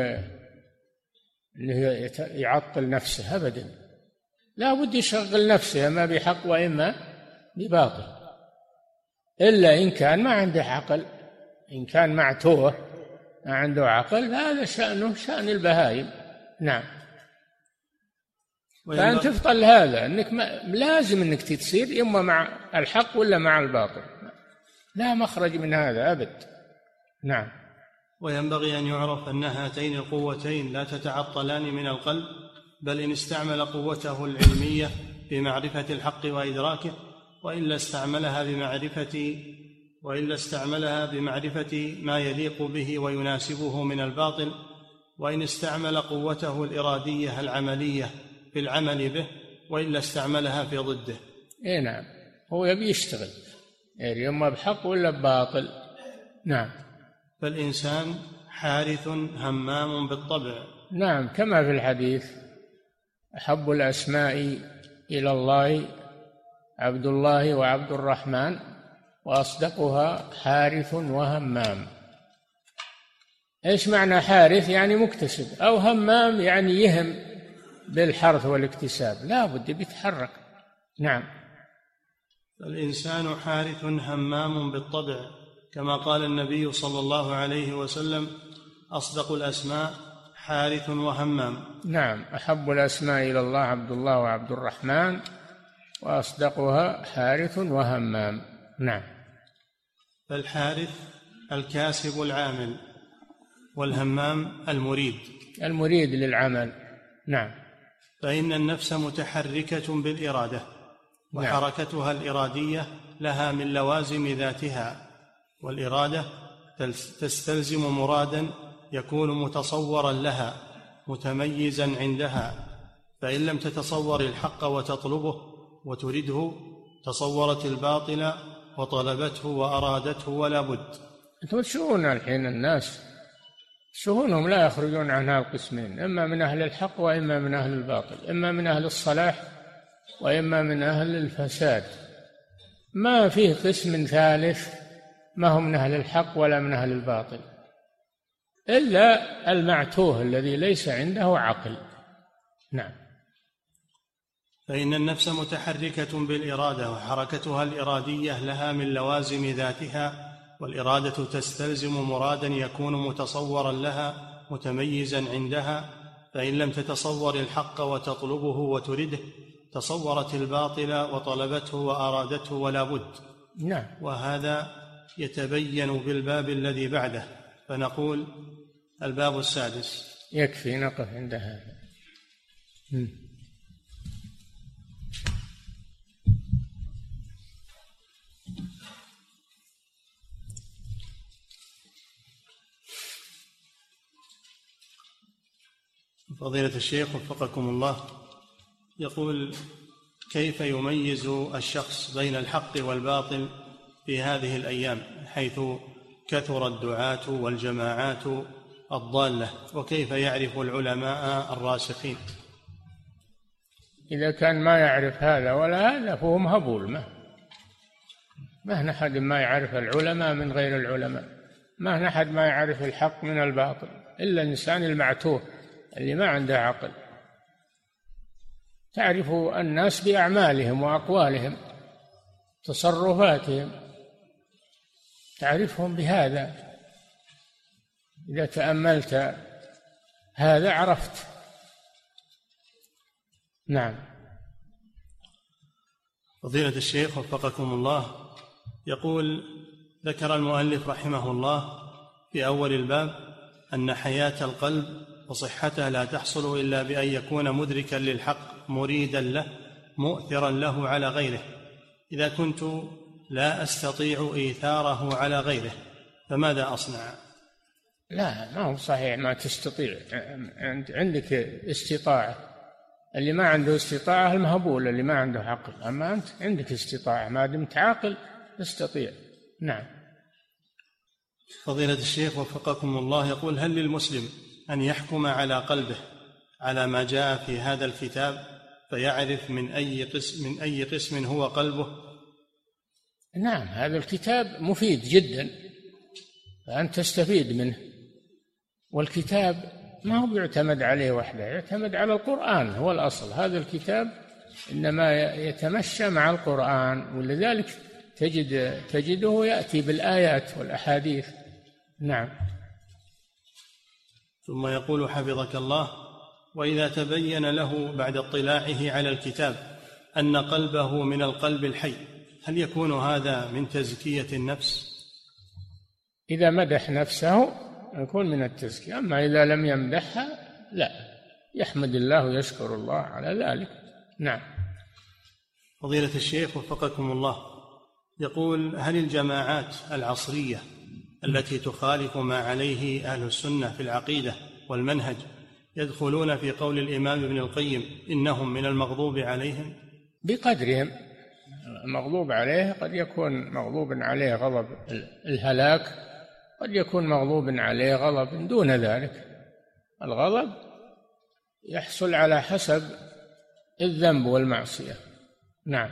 C: يعطل نفسه أبدا، لا بد يشغل نفسه إما بحق وإما بباطل، إلا إن كان ما عنده عقل. إن كان معتوه ما عنده عقل، هذا شأنه شأن البهائم. نعم. فأنت تفضل هذا، أنك لازم أنك تصير إما مع الحق ولا مع الباطل، لا مخرج من هذا أبد. نعم.
B: وينبغي أن يعرف أن هاتين القوتين لا تتعطلان من القلب، بل إن استعمل قوته العلمية في معرفة الحق وإدراكه، وإلا استعملها بمعرفة ما يليق به ويناسبه من الباطل، وإن استعمل قوته الإرادية العملية في العمل به، وإلا استعملها في ضده.
C: نعم، هو يبي يشتغل يعني إما بحق ولا بباطل. نعم.
B: فالإنسان حارث همام بالطبع.
C: نعم، كما في الحديث: أحب الأسماء إلى الله عبد الله وعبد الرحمن، وأصدقها حارث وهمام. إيش معنى حارث؟ يعني مكتسب، أو همام يعني يهم بالحرث والاكتساب، لا بد بيتحرك. نعم.
B: الإنسان حارث همام بالطبع، كما قال النبي صلى الله عليه وسلم: أصدق الأسماء حارث وهمام.
C: نعم، أحب الأسماء إلى الله عبد الله وعبد الرحمن، وأصدقها حارث وهمام. نعم.
B: فالحارث الكاسب العامل، والهمام المريد
C: للعمل. نعم.
B: فإن النفس متحركة بالإرادة، وحركتها الإرادية لها من لوازم ذاتها، والإرادة تستلزم مرادا يكون متصورا لها متميزا عندها، فإن لم تتصور الحق وتطلبه وترده تصورت الباطل وطلبته وأرادته ولا بد.
C: أنتم تشوفون الحين الناس شؤونهم لا يخرجون عن هذا القسمين، إما من أهل الحق وإما من أهل الباطل، إما من أهل الصلاح وإما من أهل الفساد. ما فيه قسم ثالث ما هو من أهل الحق ولا من أهل الباطل، إلا المعتوه الذي ليس عنده عقل. نعم.
B: فإن النفس متحركة بالإرادة، وحركتها الإرادية لها من لوازم ذاتها، والإرادة تستلزم مرادا يكون متصورا لها متميزا عندها، فإن لم تتصور الحق وتطلبه وترده تصورت الباطل وطلبته وأرادته ولا بد.
C: نعم.
B: وهذا يتبين بالباب الذي بعده، فنقول: الباب السادس.
C: يكفي نقف عند هذا.
B: فضيلة الشيخ وفقكم الله، يقول كيف يميز الشخص بين الحق والباطل في هذه الأيام حيث كثر الدعاة والجماعات الضالة، وكيف يعرف العلماء الراسخين؟
C: إذا كان ما يعرف هذا ولا هذا فهو مهبول. ما أحد ما يعرف العلماء من غير العلماء، ما أحد ما يعرف الحق من الباطل إلا الإنسان المعتوه اللي ما عنده عقل. تعرف الناس بأعمالهم وأقوالهم تصرفاتهم، تعرفهم بهذا. إذا تأملت هذا عرفت. نعم.
B: فضيلة الشيخ وفقكم الله، يقول: ذكر المؤلف رحمه الله في أول الباب أن حياة القلب وصحته لا تحصل إلا بأن يكون مدركا للحق مريدا له مؤثرا له على غيره. إذا كنت لا أستطيع إيثاره على غيره فماذا أصنع؟
C: لا، ما هو صحيح ما تستطيع، عندك استطاعة. اللي ما عنده استطاعة المهبول اللي ما عنده عقل، أما أنت عندك استطاعة، ما دمت عاقل تستطيع. نعم.
B: فضيلة الشيخ وفقكم الله، يقول: هل للمسلم أن يحكم على قلبه على ما جاء في هذا الكتاب فيعرف من أي قسم هو قلبه؟
C: نعم، هذا الكتاب مفيد جدا فأنت تستفيد منه، والكتاب ما هو يعتمد عليه وحده، يعتمد على القرآن هو الأصل. هذا الكتاب إنما يتمشى مع القرآن، ولذلك تجده يأتي بالآيات والأحاديث. نعم.
B: ثم يقول حفظك الله: وإذا تبين له بعد اطلاعه على الكتاب أن قلبه من القلب الحي هل يكون هذا من تزكية النفس؟
C: إذا مدح نفسه يكون من التزكية، أما إذا لم يمدحها لا، يحمد الله ويشكر الله على ذلك. نعم.
B: فضيلة الشيخ وفقكم الله، يقول: هل الجماعات العصرية التي تخالف ما عليه أهل السنة في العقيدة والمنهج يدخلون في قول الإمام ابن القيم إنهم من المغضوب عليهم؟
C: بقدرهم. المغضوب عليه قد يكون مغضوب عليه غضب الهلاك، قد يكون مغضوب عليه غضب دون ذلك. الغضب يحصل على حسب الذنب والمعصية. نعم.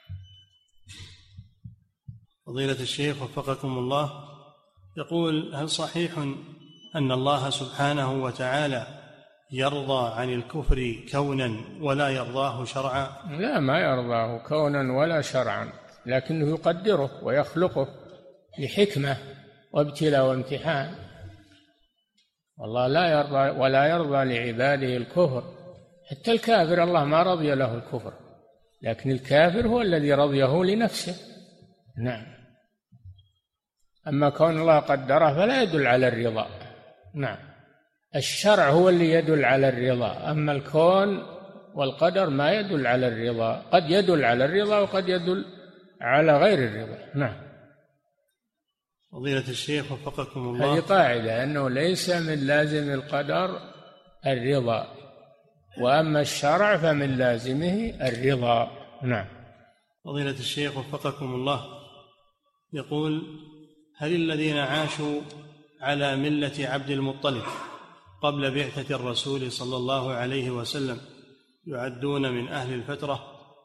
B: فضيلة الشيخ وفقكم الله، يقول: هل صحيح أن الله سبحانه وتعالى يرضى عن الكفر كونا ولا يرضاه شرعا؟
C: لا، ما يرضاه كونا ولا شرعا، لكنه يقدره ويخلقه لحكمة وابتلاء وامتحان. والله لا يرضى ولا يرضى لعباده الكفر. حتى الكافر الله ما رضي له الكفر، لكن الكافر هو الذي رضيه لنفسه. نعم. أما كون الله قدره فلا يدل على الرضا. نعم. الشرع هو اللي يدل على الرضا، أما الكون والقدر ما يدل على الرضا، قد يدل على الرضا وقد يدل على غير الرضا. نعم.
B: فضيلة الشيخ وفقكم الله،
C: هذه قاعدة أنه ليس من لازم القدر الرضا، وأما الشرع فمن لازمه الرضا. نعم.
B: فضيلة الشيخ وفقكم الله، يقول: هل الذين عاشوا على ملة عبد المطلب قبل بعثة الرسول صلى الله عليه وسلم يعدون من أهل الفترة؟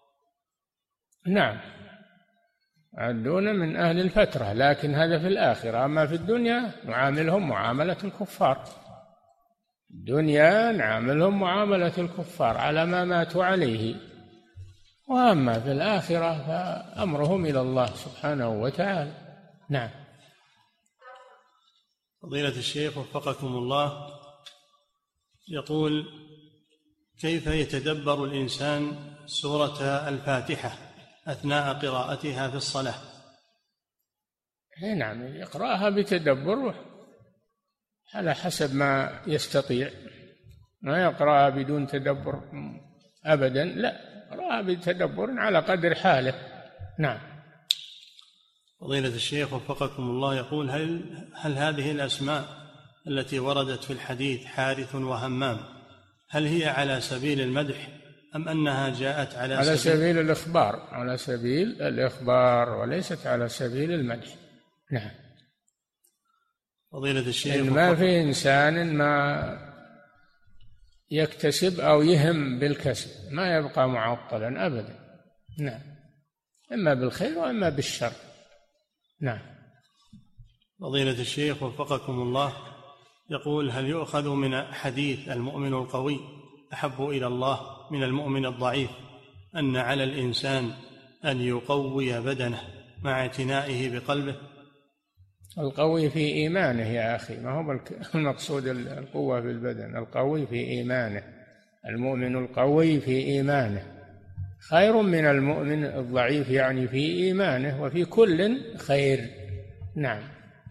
C: نعم، يعدون من أهل الفترة، لكن هذا في الآخرة. أما في الدنيا نعاملهم معاملة الكفار. الدنيا نعاملهم معاملة الكفار على ما ماتوا عليه، وأما في الآخرة فأمرهم إلى الله سبحانه وتعالى. نعم.
B: فضيلة الشيخ وفقكم الله، يقول: كيف يتدبر الإنسان سورة الفاتحة أثناء قراءتها في الصلاة؟
C: نعم، يقرأها بتدبر على حسب ما يستطيع، ما يقرأها بدون تدبر أبدا، لا، يقرأها بتدبر على قدر حاله. نعم.
B: فضيلة الشيخ وفقكم الله، يقول: هل هذه الأسماء التي وردت في الحديث حارث وهمام هل هي على سبيل المدح أم أنها جاءت
C: على سبيل الإخبار، على سبيل الإخبار وليست على سبيل المدح. نعم.
B: فضيلة الشيخ،
C: إن ما في إنسان ما يكتسب أو يهم بالكسب ما يبقى معطلا أبدا. نعم، إما بالخير وإما بالشر. نعم.
B: فضيلة الشيخ وفقكم الله، يقول: هل يؤخذ من حديث المؤمن القوي أحب إلى الله من المؤمن الضعيف أن على الإنسان أن يقوي بدنه مع اعتنائه بقلبه؟
C: القوي في إيمانه يا أخي، ما هو المقصود القوة في البدن، القوي في إيمانه. المؤمن القوي في إيمانه خير من المؤمن الضعيف، يعني في إيمانه، وفي كل خير. نعم.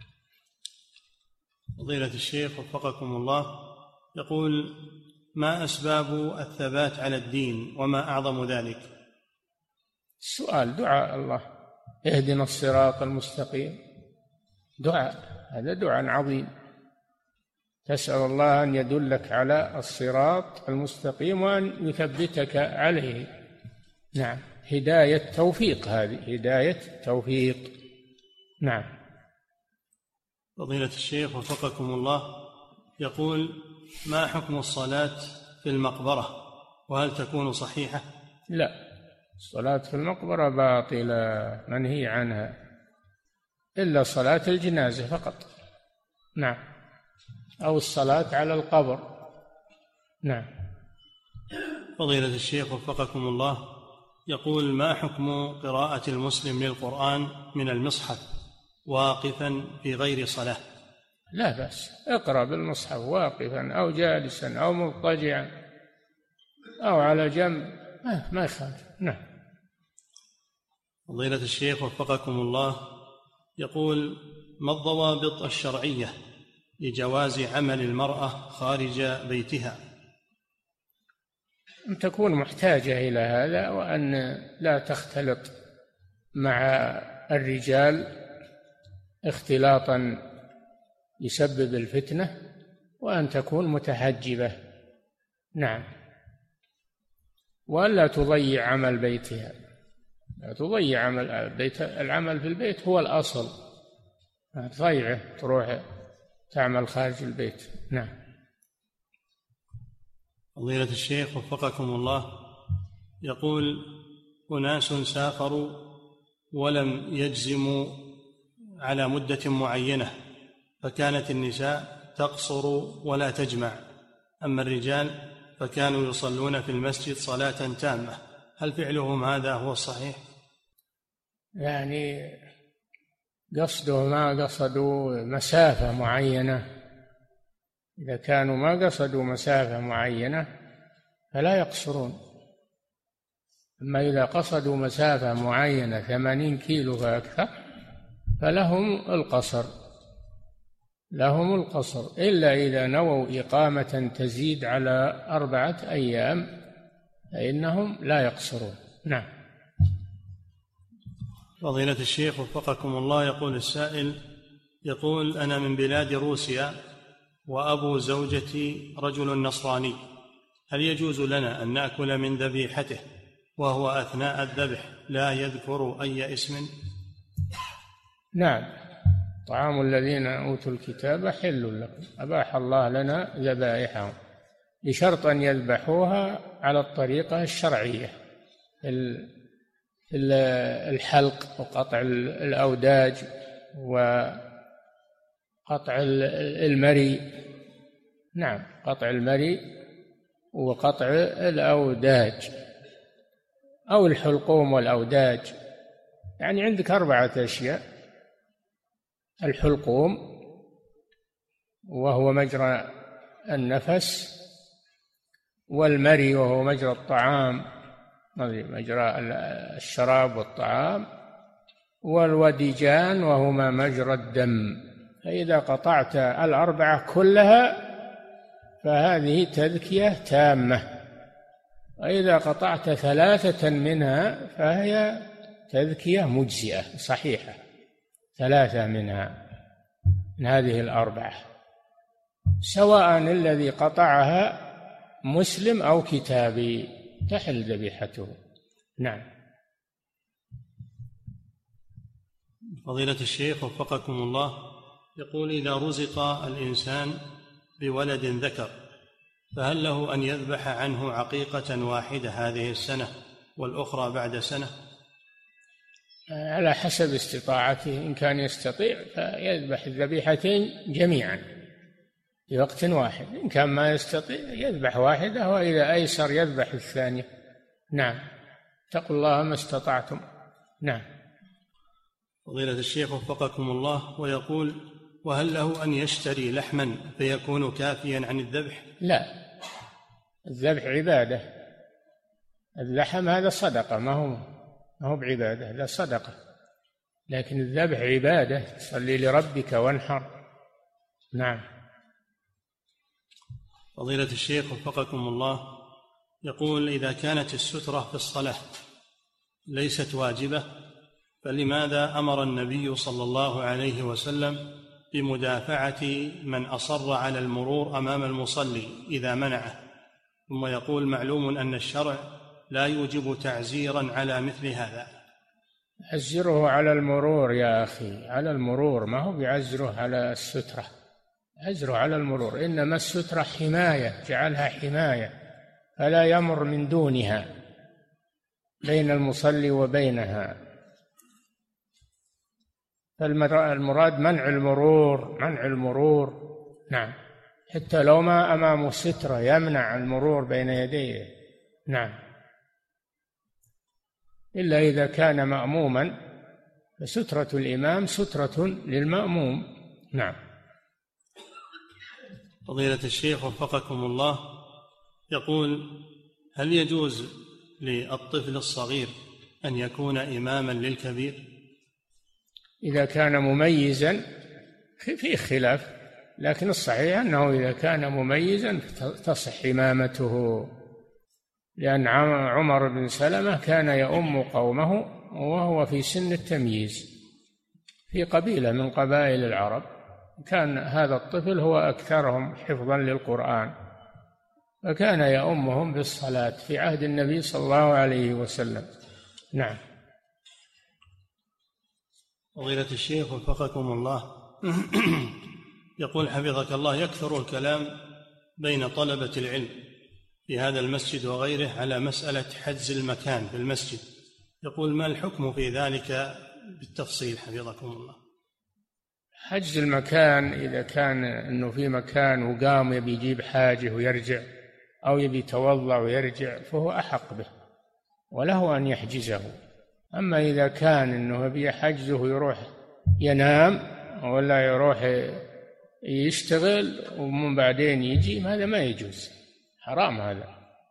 B: فضيلة الشيخ وفقكم الله، يقول: ما أسباب الثبات على الدين وما أعظم ذلك؟
C: السؤال دعاء الله: اهدنا الصراط المستقيم. دعاء، هذا دعاء عظيم، تسأل الله أن يدلك على الصراط المستقيم وأن يثبتك عليه. نعم، هداية توفيق، هذه هداية توفيق. نعم.
B: فضيلة الشيخ وفقكم الله، يقول: ما حكم الصلاة في المقبرة وهل تكون صحيحة؟
C: لا، الصلاة في المقبرة باطلة منهي عنها، إلا صلاة الجنازة فقط. نعم، أو الصلاة على القبر. نعم.
B: فضيلة الشيخ وفقكم الله، يقول: ما حكم قراءة المسلم للقرآن من المصحف واقفا في غير صلاة؟
C: لا بأس، اقرأ بالمصحف واقفا أو جالسا أو مضطجعا أو على جنب، ما يخالف. نعم.
B: فضيلة الشيخ وفقكم الله، يقول: ما الضوابط الشرعية لجواز عمل المرأة خارج بيتها؟
C: أن تكون محتاجة إلى هذا، وأن لا تختلط مع الرجال اختلاطا يسبب الفتنة، وأن تكون متحجبة. نعم. وألا تضيع عمل بيتها، لا تضيع عمل بيت، العمل في البيت هو الأصل، تضيعه تروح تعمل خارج البيت. نعم.
B: فضيلة الشيخ وفقكم الله، يقول: أناس سافروا ولم يجزموا على مدة معينة، فكانت النساء تقصر ولا تجمع، أما الرجال فكانوا يصلون في المسجد صلاة تامة، هل فعلهم هذا هو الصحيح؟
C: يعني قصده ما قصدوا مسافة معينة، إذا كانوا ما قصدوا مسافة معينة فلا يقصرون، أما إذا قصدوا مسافة معينة 80 كيلو فأكثر فلهم القصر، لهم القصر، إلا إذا نووا إقامة تزيد على 4 أيام فإنهم لا يقصرون. نعم.
B: فضيلة الشيخ وفقكم الله، يقول السائل: يقول: أنا من بلاد روسيا وأبو زوجتي رجل نصراني، هل يجوز لنا أن نأكل من ذبيحته وهو أثناء الذبح لا يذكر أي اسم؟
C: نعم، طعام الذين أوتوا الكتاب حل لكم، أباح الله لنا ذبائحهم بشرط أن يذبحوها على الطريقة الشرعية، الحلق وقطع الأوداج وقطع المري. نعم، قطع المري وقطع الأوداج أو الحلقوم والأوداج. يعني عندك 4 أشياء: الحلقوم وهو مجرى النفس، والمري وهو مجرى الطعام، مجرى الشراب والطعام، والوديجان وهما مجرى الدم. فإذا قطعت 4 كلها فهذه تذكية تامة، وإذا قطعت 3 منها فهي تذكية مجزئة صحيحة، 3 منها من هذه 4، سواء الذي قطعها مسلم أو كتابي، تحل ذبيحته. نعم.
B: فضيلة الشيخ وفقكم الله، يقول: إذا رزق الإنسان بولد ذكر فهل له أن يذبح عنه عقيقة واحدة هذه السنة والأخرى بعد سنة؟
C: على حسب استطاعته، إن كان يستطيع فيذبح الذبيحتين جميعا في وقت واحد، إن كان ما يستطيع يذبح واحدة، وإذا أيسر يذبح الثانية. نعم. اتقوا الله ما استطعتم. نعم.
B: فضيلة الشيخ وفقكم الله، ويقول: وهل له أن يشتري لحما فيكون كافيا عن الذبح؟
C: لا، الذبح عبادة، اللحم هذا صدقة، ما هو بعبادة، لا صدقة، لكن الذبح عبادة، صلي لربك وانحر. نعم.
B: فضيلة الشيخ وفقكم الله، يقول: إذا كانت السترة في الصلاة ليست واجبة فلماذا أمر النبي صلى الله عليه وسلم بمدافعة من أصر على المرور أمام المصلي إذا منعه؟ ثم يقول: معلوم أن الشرع لا يوجب تعزيرا على مثل هذا.
C: عزره على المرور يا أخي، على المرور، ما هو بعزره على السترة، عزره على المرور، إنما السترة حماية، جعلها حماية فلا يمر من دونها بين المصلي وبينها، فالمراد منع المرور، منع المرور. نعم. حتى لو ما أمامه سترة يمنع المرور بين يديه. نعم. إلا إذا كان مأموما فسترة الإمام سترة للمأموم. نعم.
B: فضيلة الشيخ وفقكم الله، يقول: هل يجوز للطفل الصغير أن يكون إماما للكبير؟
C: إذا كان مميزا في خلاف، لكن الصحيح أنه إذا كان مميزا تصح إمامته، لأن عمر بن سلمة كان يؤم قومه وهو في سن التمييز في قبيلة من قبائل العرب، كان هذا الطفل هو أكثرهم حفظا للقرآن، فكان يؤمهم بالصلاة في عهد النبي صلى الله عليه وسلم. نعم.
B: فضيلة الشيخ وفقكم الله، يقول حفظك الله: يكثر الكلام بين طلبة العلم في هذا المسجد وغيره على مسألة حجز المكان في المسجد، يقول: ما الحكم في ذلك بالتفصيل حفظكم الله؟
C: حجز المكان إذا كان أنه في مكان وقام يبي يجيب حاجة ويرجع، أو يبي يتوضأ ويرجع، فهو أحق به وله أن يحجزه. أما إذا كان أنه يبي حجزه يروح ينام ولا يروح يشتغل ومن بعدين يجي، هذا ما يجوز، حرام هذا،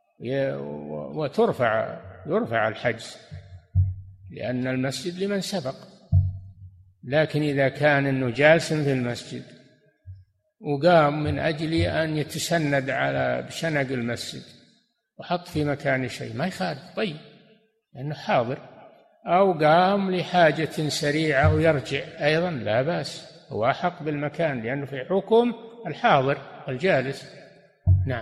C: يرفع الحجز، لأن المسجد لمن سبق. لكن إذا كان أنه جالس في المسجد وقام من أجل أن يتسند على بشنق المسجد وحط في مكان شيء، ما يخالف، طيب، لأنه حاضر، أو قام لحاجة سريعة ويرجع أيضا لا بأس، هو أحق بالمكان لأنه في حكم الحاضر الجالس. نعم.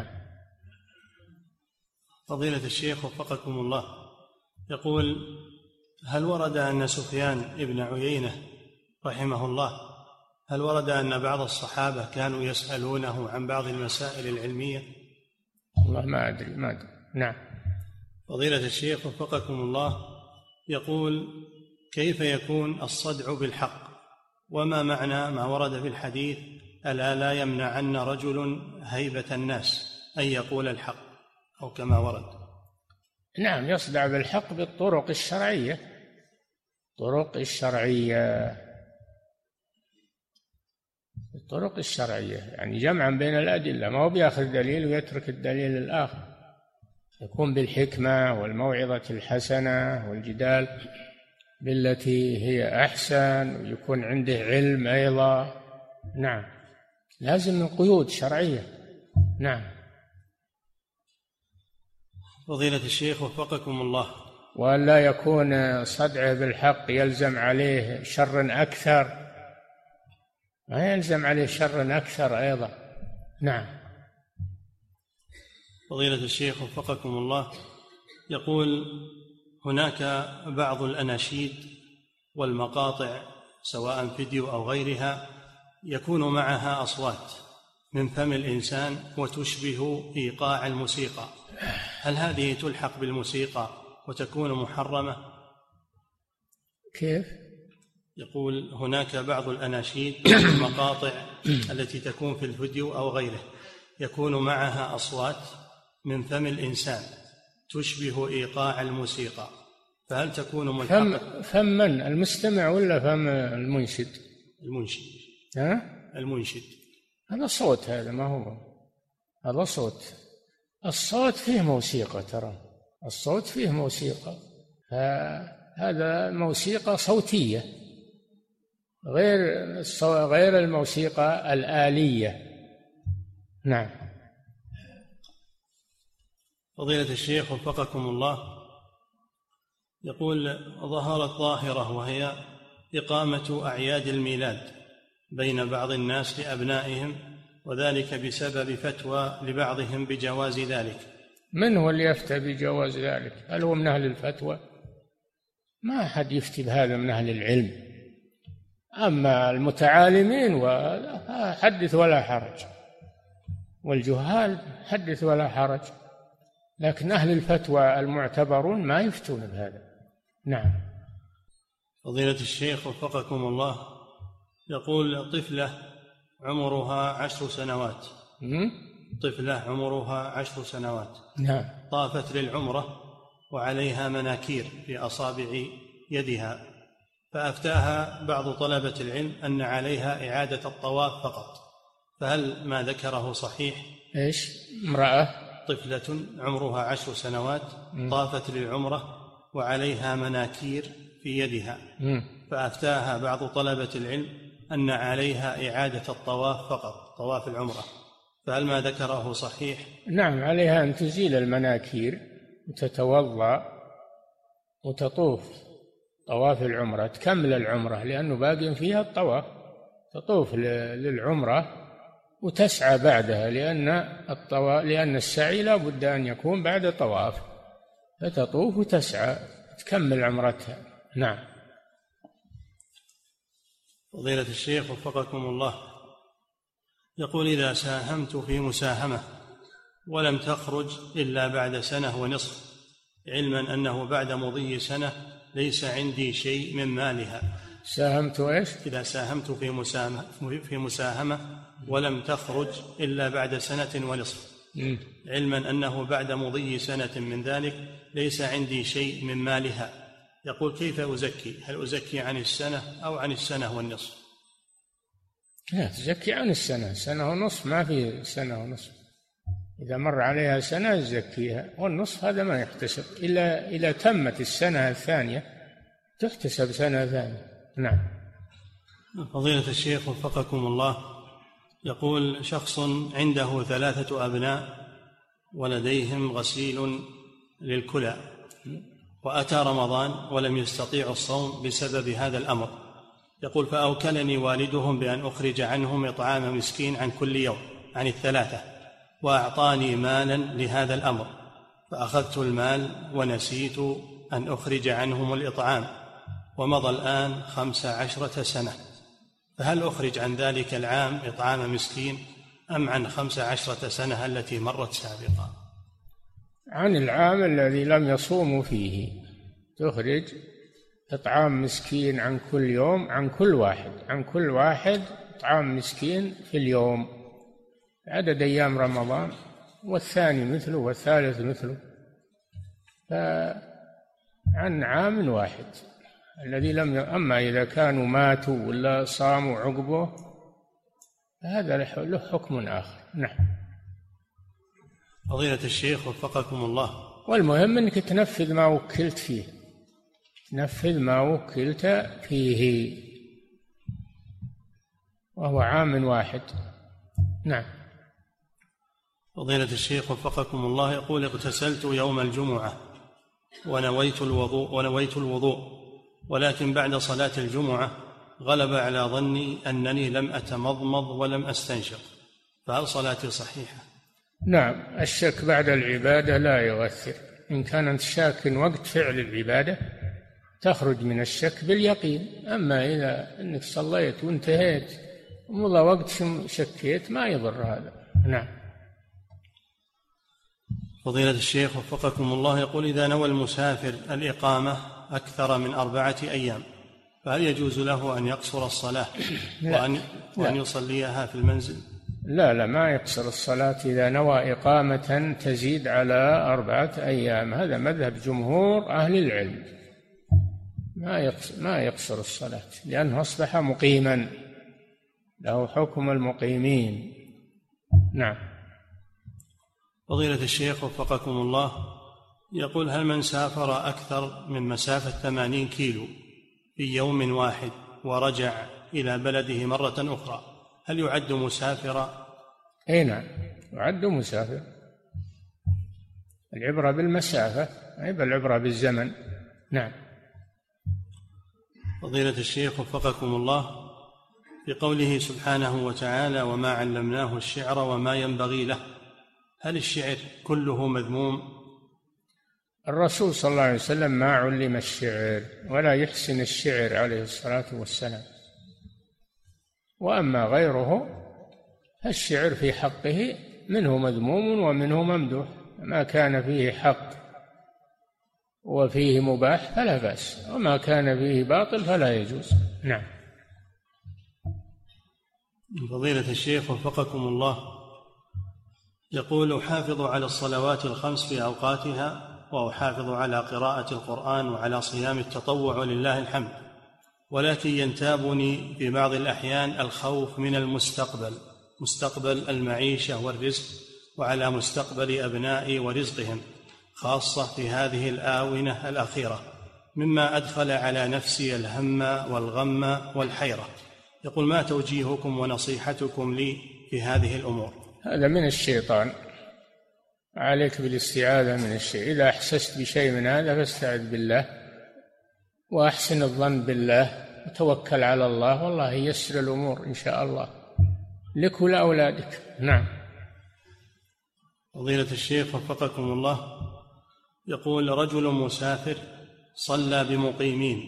B: فضيلة الشيخ وفقكم الله، يقول: هل ورد أن سفيان ابن عيينة رحمه الله، هل ورد أن بعض الصحابة كانوا يسألونه عن بعض المسائل العلمية؟
C: والله ما أدري. نعم.
B: فضيلة الشيخ وفقكم الله، يقول: كيف يكون الصدع بالحق؟ وما معنى ما ورد في الحديث: ألا لا يمنعن رجل هيبة الناس أن يقول الحق، أو كما ورد؟
C: نعم، يصدع بالحق بالطرق الشرعية، الطرق الشرعية يعني جمعا بين الأدلة، ما هو بيأخذ دليل ويترك الدليل الآخر، يكون بالحكمة والموعظة الحسنة والجدال بالتي هي أحسن، ويكون عنده علم أيضا. نعم، لازم من قيود شرعية. نعم.
B: فضيلة الشيخ وفقكم الله،
C: وأن لا يكون صدعه بالحق يلزم عليه شر أكثر، ما يلزم عليه شر أكثر أيضا. نعم.
B: فضيلة الشيخ وفقكم الله، يقول: هناك بعض الأناشيد والمقاطع سواء فيديو أو غيرها يكون معها أصوات من فم الإنسان وتشبه إيقاع الموسيقى، هل هذه تلحق بالموسيقى وتكون محرمة؟
C: كيف؟
B: يقول: هناك بعض الأناشيد والمقاطع التي تكون في الفيديو أو غيره يكون معها أصوات من فم الإنسان تشبه إيقاع الموسيقى، فهل تكون ملحقة؟
C: فم من؟ المستمع ولا فم المنشد؟
B: المنشد. المنشد
C: هذا صوت، هذا ما هو، هذا صوت. الصوت فيه موسيقى، ترى الصوت فيه موسيقى، هذا موسيقى صوتية غير الموسيقى الآلية. نعم.
B: فضيلة الشيخ وفقكم الله، يقول: ظهرت ظاهرة وهي إقامة أعياد الميلاد بين بعض الناس لأبنائهم، وذلك بسبب فتوى لبعضهم بجواز ذلك.
C: من هو اللي يفتى بجواز ذلك؟ هل هو من أهل الفتوى؟ ما أحد يفتي بهذا من أهل العلم. أما المتعالمين وحدث ولا حرج، والجهال حدث ولا حرج، لكن أهل الفتوى المعتبرون ما يفتون بهذا. نعم.
B: فضيلة الشيخ وفقكم الله، يقول: طفلة عمرها 10 سنوات، طفلة عمرها 10 سنوات،
C: نعم،
B: طافت للعمرة وعليها مناكير في أصابع يدها، فأفتاها بعض طلبة العلم أن عليها إعادة الطواف فقط، فهل ما ذكره صحيح؟
C: إيش؟ امرأة
B: طفلة عمرها 10 سنوات طافت للعمرة وعليها مناكير في يدها، فأفتاها بعض طلبة العلم أن عليها إعادة الطواف فقط، طواف العمرة، فهل ما ذكره صحيح؟
C: نعم، عليها أن تزيل المناكير وتتوضأ وتطوف طواف العمرة، تكمل العمرة لأنه باقي فيها الطواف، تطوف للعمرة وتسعى بعدها، لأن السعي لا بد أن يكون بعد طواف، فتطوف وتسعى تكمل عمرتها. نعم.
B: فضيلة الشيخ وفقكم الله، يقول: إذا ساهمت في مساهمة ولم تخرج إلا بعد 1.5 سنة، علما أنه بعد مضي سنة ليس عندي شيء من مالها.
C: ساهمت إيش؟
B: إذا ساهمت في مساهمة ولم تخرج إلا بعد 1.5 سنة، علما أنه بعد مضي سنة من ذلك ليس عندي شيء من مالها، يقول: كيف أزكي؟ هل أزكي عن السنة أو عن 1.5 سنة؟
C: لا، تزكي عن السنة، 1.5 ما في 1.5، إذا مر عليها سنة تزكيها، والنصف هذا ما يحتسب إلا إذا تمت السنة الثانية تحتسب سنة ثانية. نعم.
B: فضيلة الشيخ وفقكم الله، يقول: شخص عنده 3 أبناء ولديهم غسيل للكلى، وأتى رمضان ولم يستطيعوا الصوم بسبب هذا الأمر، يقول: فأوكلني والدهم بأن أخرج عنهم إطعام مسكين عن كل يوم عن 3، وأعطاني مالا لهذا الأمر، فأخذت المال ونسيت أن أخرج عنهم الإطعام، ومضى الآن 15 سنة، فهل أخرج عن ذلك العام إطعام مسكين أم عن 15 سنة التي مرت سابقا؟
C: عن العام الذي لم يصوموا فيه تخرج إطعام مسكين عن كل يوم، عن كل واحد إطعام مسكين في اليوم، عدد أيام رمضان، والثاني مثله والثالث مثله، فعن عام واحد الذي لم أما إذا كانوا ماتوا ولا صاموا عقبه هذا له حكم آخر. نعم.
B: فضيلة الشيخ وفقكم الله،
C: والمهم أنك تنفذ ما وكلت فيه، نفذ ما وكلت فيه، وهو عام واحد. نعم.
B: فضيلة الشيخ وفقكم الله، يقول: اغتسلت يوم الجمعة ونويت الوضوء، ولكن بعد صلاة الجمعة غلب على ظني أنني لم أتمضمض ولم أستنشق، فهل صلاتي صحيحة؟
C: نعم، الشك بعد العبادة لا يؤثر، إن كانت شاك وقت فعل العبادة تخرج من الشك باليقين. أما إذا أنك صليت وانتهيت ومضى وقت شكيت ما يضر هذا. نعم.
B: فضيلة الشيخ وفقكم الله، يقول: إذا نوى المسافر الإقامة أكثر من 4 أيام فهل يجوز له أن يقصر الصلاة وأن يصليها في المنزل؟
C: لا، ما يقصر الصلاة إذا نوى إقامة تزيد على 4 أيام. هذا مذهب جمهور أهل العلم، ما يقصر الصلاة لأنه أصبح مقيما، له حكم المقيمين. نعم.
B: فضيلة الشيخ وفقكم الله، يقول: هل من سافر أكثر من مسافة 80 كيلو في يوم واحد ورجع إلى بلده مرة أخرى هل يعد مسافرا؟
C: أي نعم، يعد مسافر. العبرة بالمسافة، عيب العبرة بالزمن. نعم.
B: فضيلة الشيخ وفقكم الله، في قوله سبحانه وتعالى: وما علمناه الشعر وما ينبغي له، هل الشعر كله مذموم؟
C: الرسول صلى الله عليه وسلم ما علم الشعر ولا يحسن الشعر عليه الصلاة والسلام. وأما غيره الشعر في حقه منه مذموم ومنه ممدوح، ما كان فيه حق وفيه مباح فلا بأس، وما كان فيه باطل فلا يجوز. نعم.
B: فضيلة الشيخ وفقكم الله، يقول: أحافظ على الصلوات الخمس في أوقاتها، وأحافظ على قراءة القرآن وعلى صيام التطوع ولله الحمد، ولكن ينتابني في بعض الأحيان الخوف من المستقبل، مستقبل المعيشة والرزق، وعلى مستقبل أبنائي ورزقهم، خاصة في هذه الآونة الأخيرة، مما أدخل على نفسي الهم والغم والحيرة. يقول: ما توجيهكم ونصيحتكم لي في هذه الأمور؟
C: هذا من الشيطان، عليك بالاستعاذة من الشيء. إذا أحسست بشيء من هذا فاستعذ بالله وأحسن الظن بالله وتوكل على الله، والله ييسر الأمور إن شاء الله لك ولأولادك. نعم.
B: فضيلة الشيخ وفقكم الله، يقول: رجل مسافر صلى بمقيمين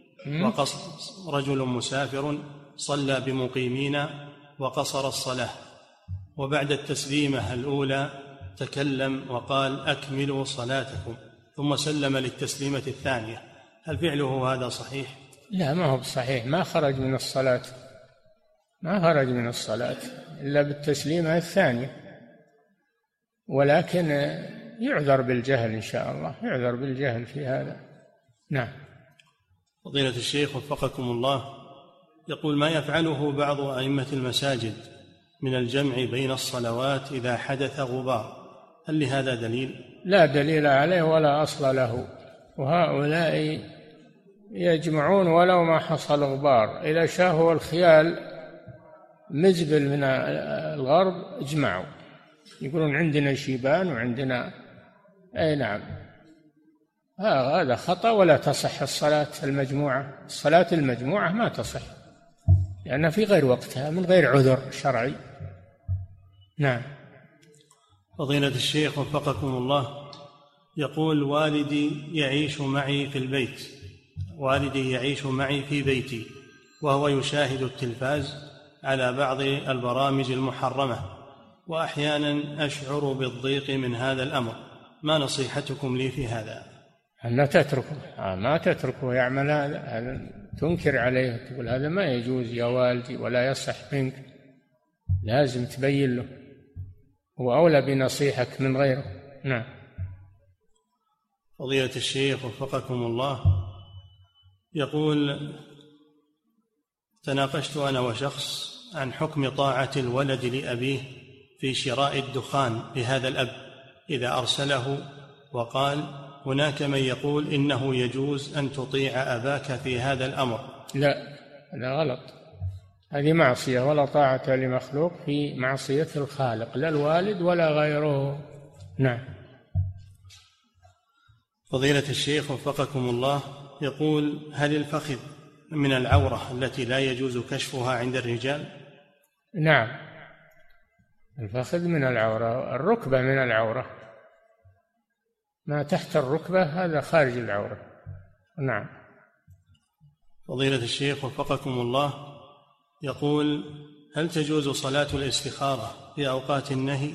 B: رجل مسافر صلى بمقيمين وقصر الصلاة، وبعد التسليمة الأولى تكلم وقال: أكملوا صلاتكم، ثم سلم للتسليمة الثانية، هل فعله هذا صحيح؟
C: لا، ما هو صحيح، ما خرج من الصلاة، ما خرج من الصلاة إلا بالتسليمة الثانية، ولكن يعذر بالجهل إن شاء الله، يعذر بالجهل في هذا. نعم.
B: فضيلة الشيخ وفقكم الله، يقول: ما يفعله بعض أئمة المساجد من الجمع بين الصلوات إذا حدث غبار، هل لهذا دليل؟
C: لا دليل عليه ولا أصل له، وهؤلاء يجمعون ولو ما حصل غبار، إذا شاهوا الخيال مزبل من الغرب اجمعوا، يقولون عندنا شيبان وعندنا. أي نعم، هذا خطأ، ولا تصح الصلاة المجموعة. الصلاة المجموعة ما تصح لأنها في غير وقتها من غير عذر شرعي. نعم.
B: فضيلة الشيخ وفقكم الله، يقول: والدي يعيش معي في البيت، والدي يعيش معي في بيتي، وهو يشاهد التلفاز على بعض البرامج المحرمة، وأحيانا أشعر بالضيق من هذا الأمر، ما نصيحتكم لي في هذا؟
C: أن تتركه، ما تتركه يعمل هذا، تنكر عليه، تقول هذا ما يجوز يا والدي ولا يصح منك، لازم تبين له، هو أولى بنصيحك من غيره. نعم.
B: فضيلة الشيخ وفقكم الله، يقول: تناقشت أنا وشخص عن حكم طاعة الولد لأبيه في شراء الدخان لهذا الأب إذا أرسله، وقال: هناك من يقول إنه يجوز أن تطيع أباك في هذا الأمر.
C: لا، هذا غلط، هذه معصية، ولا طاعة لمخلوق في معصية الخالق، لا الوالد ولا غيره. نعم.
B: فضيلة الشيخ وفقكم الله، يقول: هل الفخذ من العورة التي لا يجوز كشفها عند الرجال؟
C: نعم، الفخذ من العورة، الركبة من العورة، ما تحت الركبة هذا خارج العورة. نعم.
B: فضيلة الشيخ وفقكم الله، يقول: هل تجوز صلاة الاستخارة في أوقات النهي؟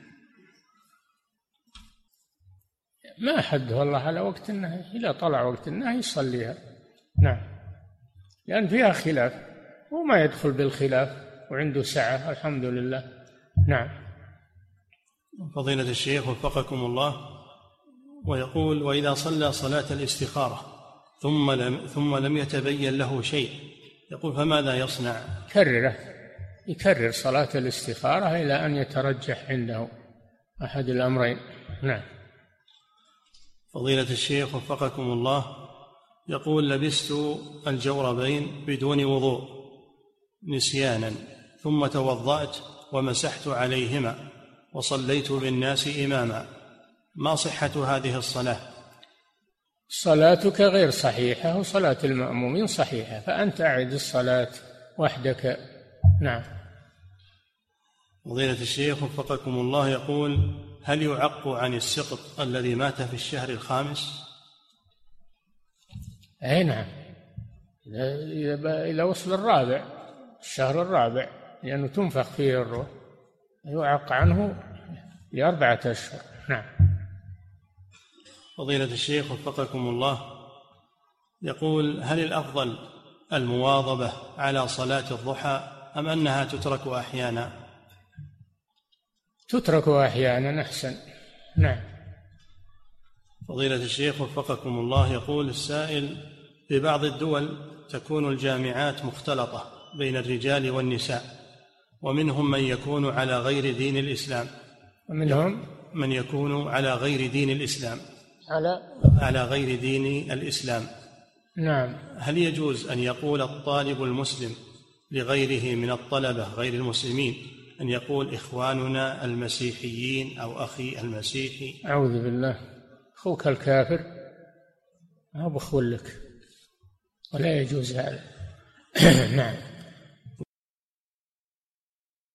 C: ما حد والله على وقت النهي، إذا طلع وقت النهي يصليها. نعم، لأن فيها خلاف وما يدخل بالخلاف وعنده سعة الحمد لله. نعم.
B: فضيلة الشيخ وفقكم الله، ويقول: وإذا صلى صلاة الاستخارة ثم لم يتبين له شيء، يقول فماذا يصنع؟
C: يكرر صلاة الاستخارة إلى أن يترجح عنده أحد الأمرين. نعم.
B: فضيلة الشيخ وفقكم الله، يقول: لبست الجوربين بدون وضوء نسيانا، ثم توضأت ومسحت عليهما وصليت بالناس إماما، ما صحة هذه الصلاة؟
C: صلاتك غير صحيحة وصلاة المأمومين صحيحة، فأنت أعد الصلاة وحدك. نعم.
B: فضيلة الشيخ وفقكم الله، يقول: هل يعق عن السقط الذي مات في الشهر الخامس؟
C: أي نعم، إذا وصل الرابع، الشهر الرابع، لأنه تنفخ فيه الروح، يعق عنه ل4 أشهر. نعم.
B: فضيلة الشيخ وفقكم الله، يقول: هل الأفضل المواظبة على صلاة الضحى أم أنها تترك أحيانا؟
C: تترك أحيانا أحسن. نعم.
B: فضيلة الشيخ وفقكم الله، يقول السائل: في بعض الدول تكون الجامعات مختلطة بين الرجال والنساء، ومنهم من يكون على غير دين الإسلام،
C: ومنهم
B: من يكون على غير دين الإسلام، على غير دين الإسلام.
C: نعم.
B: هل يجوز أن يقول الطالب المسلم لغيره من الطلبة غير المسلمين أن يقول إخواننا المسيحيين أو أخي المسيحي؟
C: أعوذ بالله، أخوك الكافر ما بخول لك، ولا يجوز هذا. نعم.